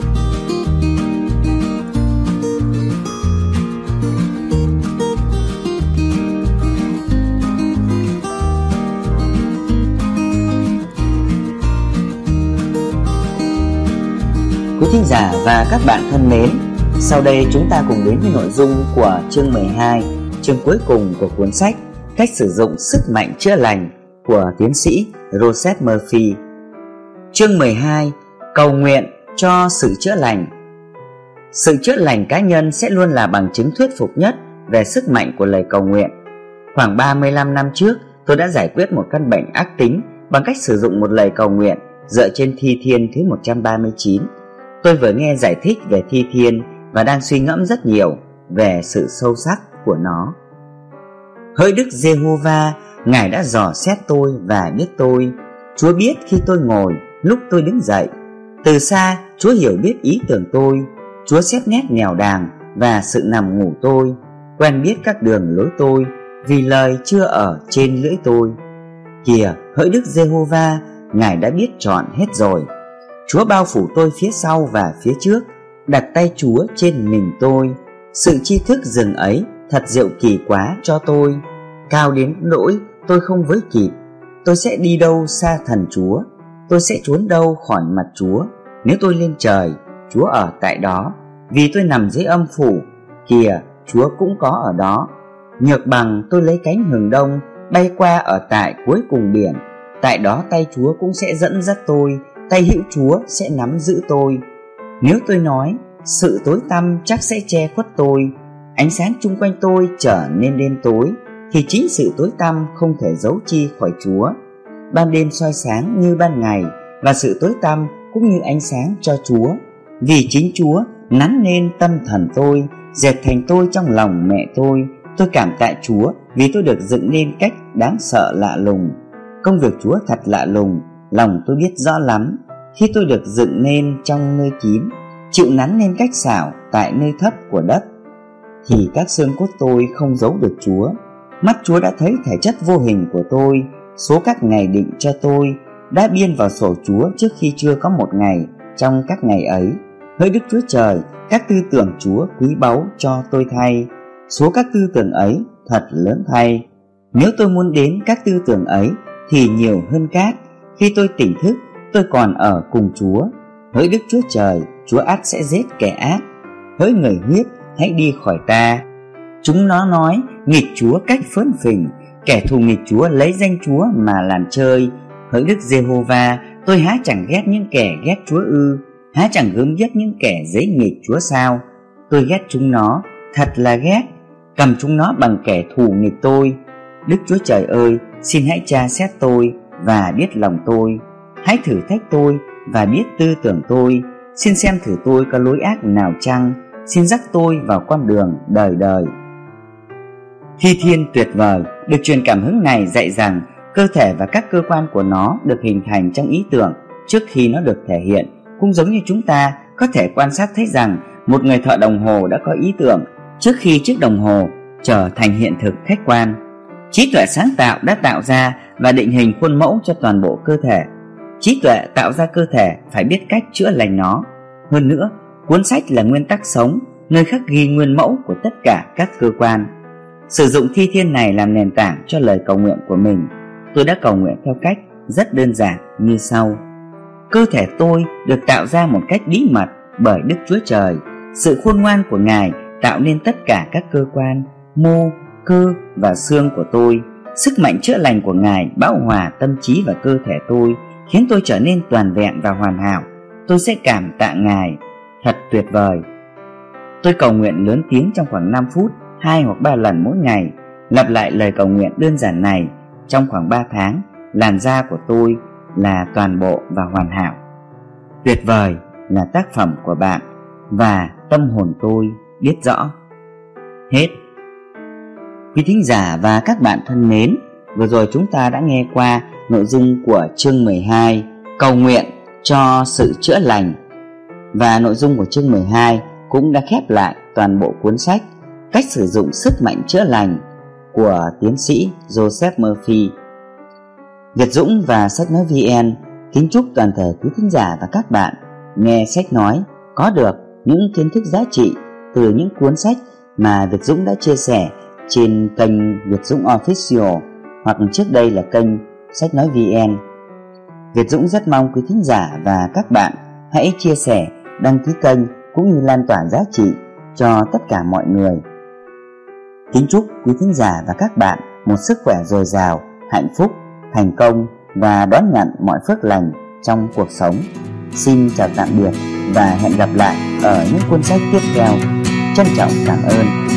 Quý thính giả và các bạn thân mến, sau đây chúng ta cùng đến với nội dung của chương mười hai, chương cuối cùng của cuốn sách Cách sử dụng sức mạnh chữa lành của tiến sĩ Joseph Murphy. Chương mười hai, cầu nguyện cho sự chữa lành. Sự chữa lành cá nhân sẽ luôn là bằng chứng thuyết phục nhất về sức mạnh của lời cầu nguyện. Khoảng ba mươi lăm năm trước, tôi đã giải quyết một căn bệnh ác tính bằng cách sử dụng một lời cầu nguyện dựa trên Thi Thiên thứ một trăm ba mươi chín. Tôi vừa nghe giải thích về Thi Thiên và đang suy ngẫm rất nhiều về sự sâu sắc của nó. Hỡi Đức Giê-hô-va, Ngài đã dò xét tôi và biết tôi. Chúa biết khi tôi ngồi, lúc tôi đứng dậy. Từ xa, Chúa hiểu biết ý tưởng tôi. Chúa xét nét nghèo đàng và sự nằm ngủ tôi, quen biết các đường lối tôi, vì lời chưa ở trên lưỡi tôi. Kìa, hỡi Đức Giê-hô-va, Ngài đã biết trọn hết rồi. Chúa bao phủ tôi phía sau và phía trước, đặt tay Chúa trên mình tôi. Sự tri thức rừng ấy thật diệu kỳ quá cho tôi, cao đến nỗi tôi không với kịp. Tôi sẽ đi đâu xa thần Chúa? Tôi sẽ trốn đâu khỏi mặt Chúa? Nếu tôi lên trời, Chúa ở tại đó. Vì tôi nằm dưới âm phủ, kìa, Chúa cũng có ở đó. Nhược bằng tôi lấy cánh hừng đông, bay qua ở tại cuối cùng biển. Tại đó tay Chúa cũng sẽ dẫn dắt tôi, tay hữu Chúa sẽ nắm giữ tôi. Nếu tôi nói sự tối tăm chắc sẽ che khuất tôi, ánh sáng chung quanh tôi trở nên đêm tối, thì chính sự tối tăm không thể giấu chi khỏi Chúa. Ban đêm soi sáng như ban ngày, và sự tối tăm cũng như ánh sáng cho Chúa. Vì chính Chúa nắn nên tâm thần tôi, dệt thành tôi trong lòng mẹ tôi. Tôi cảm tạ Chúa vì tôi được dựng nên cách đáng sợ lạ lùng. Công việc Chúa thật lạ lùng, lòng tôi biết rõ lắm. Khi tôi được dựng nên trong nơi kín, chịu nắn nên cách xảo tại nơi thấp của đất, thì các xương cốt tôi không giấu được Chúa. Mắt Chúa đã thấy thể chất vô hình của tôi, số các ngày định cho tôi đã biên vào sổ Chúa trước khi chưa có một ngày trong các ngày ấy. Hỡi Đức Chúa Trời, các tư tưởng Chúa quý báu cho tôi thay, số các tư tưởng ấy thật lớn thay. Nếu tôi muốn đến các tư tưởng ấy thì nhiều hơn cát. Khi tôi tỉnh thức, tôi còn ở cùng Chúa. Hỡi Đức Chúa Trời, Chúa ắt sẽ giết kẻ ác. Hỡi người huyết, hãy đi khỏi ta. Chúng nó nói nghịch Chúa cách phớn phình, kẻ thù nghịch Chúa lấy danh Chúa mà làm chơi. Hỡi Đức Giê-hô-va, tôi há chẳng ghét những kẻ ghét Chúa ư? Há chẳng gớm ghiếc những kẻ dễ nghịch Chúa sao? Tôi ghét chúng nó, thật là ghét, cầm chúng nó bằng kẻ thù nghịch tôi. Đức Chúa Trời ơi, xin hãy tra xét tôi và biết lòng tôi. Hãy thử thách tôi và biết tư tưởng tôi. Xin xem thử tôi có lối ác nào chăng. Xin dắt tôi vào con đường đời đời. Thi Thiên tuyệt vời. Được truyền cảm hứng này dạy rằng cơ thể và các cơ quan của nó được hình thành trong ý tưởng trước khi nó được thể hiện. Cũng giống như chúng ta có thể quan sát thấy rằng một người thợ đồng hồ đã có ý tưởng trước khi chiếc đồng hồ trở thành hiện thực khách quan. Trí tuệ sáng tạo đã tạo ra và định hình khuôn mẫu cho toàn bộ cơ thể. Trí tuệ tạo ra cơ thể phải biết cách chữa lành nó. Hơn nữa, cuốn sách là nguyên tắc sống, nơi khắc ghi nguyên mẫu của tất cả các cơ quan. Sử dụng Thi Thiên này làm nền tảng cho lời cầu nguyện của mình. Tôi đã cầu nguyện theo cách rất đơn giản như sau. Cơ thể tôi được tạo ra một cách bí mật bởi Đức Chúa Trời. Sự khôn ngoan của Ngài tạo nên tất cả các cơ quan, mô, cơ và xương của tôi. Sức mạnh chữa lành của Ngài bão hòa tâm trí và cơ thể tôi, khiến tôi trở nên toàn vẹn và hoàn hảo. Tôi sẽ cảm tạ Ngài. Thật tuyệt vời. Tôi cầu nguyện lớn tiếng trong khoảng năm phút, hai hoặc ba lần mỗi ngày. Lặp lại lời cầu nguyện đơn giản này trong khoảng ba tháng. Làn da của tôi là toàn bộ và hoàn hảo. Tuyệt vời là tác phẩm của bạn và tâm hồn tôi biết rõ. Hết. Quý thính giả và các bạn thân mến, vừa rồi chúng ta đã nghe qua nội dung của chương mười hai, cầu nguyện cho sự chữa lành. Và nội dung của chương mười hai cũng đã khép lại toàn bộ cuốn sách Cách sử dụng sức mạnh chữa lành của tiến sĩ Joseph Murphy. Việt Dũng và Sách Nói vê en kính chúc toàn thể quý thính giả và các bạn nghe sách nói có được những kiến thức giá trị từ những cuốn sách mà Việt Dũng đã chia sẻ trên kênh Việt Dũng Official hoặc trước đây là kênh Sách Nói vê en. Việt Dũng rất mong quý thính giả và các bạn hãy chia sẻ, đăng ký kênh cũng như lan tỏa giá trị cho tất cả mọi người. Kính chúc quý thính giả và các bạn một sức khỏe dồi dào, hạnh phúc, thành công và đón nhận mọi phước lành trong cuộc sống. Xin chào tạm biệt và hẹn gặp lại ở những cuốn sách tiếp theo. Trân trọng cảm ơn.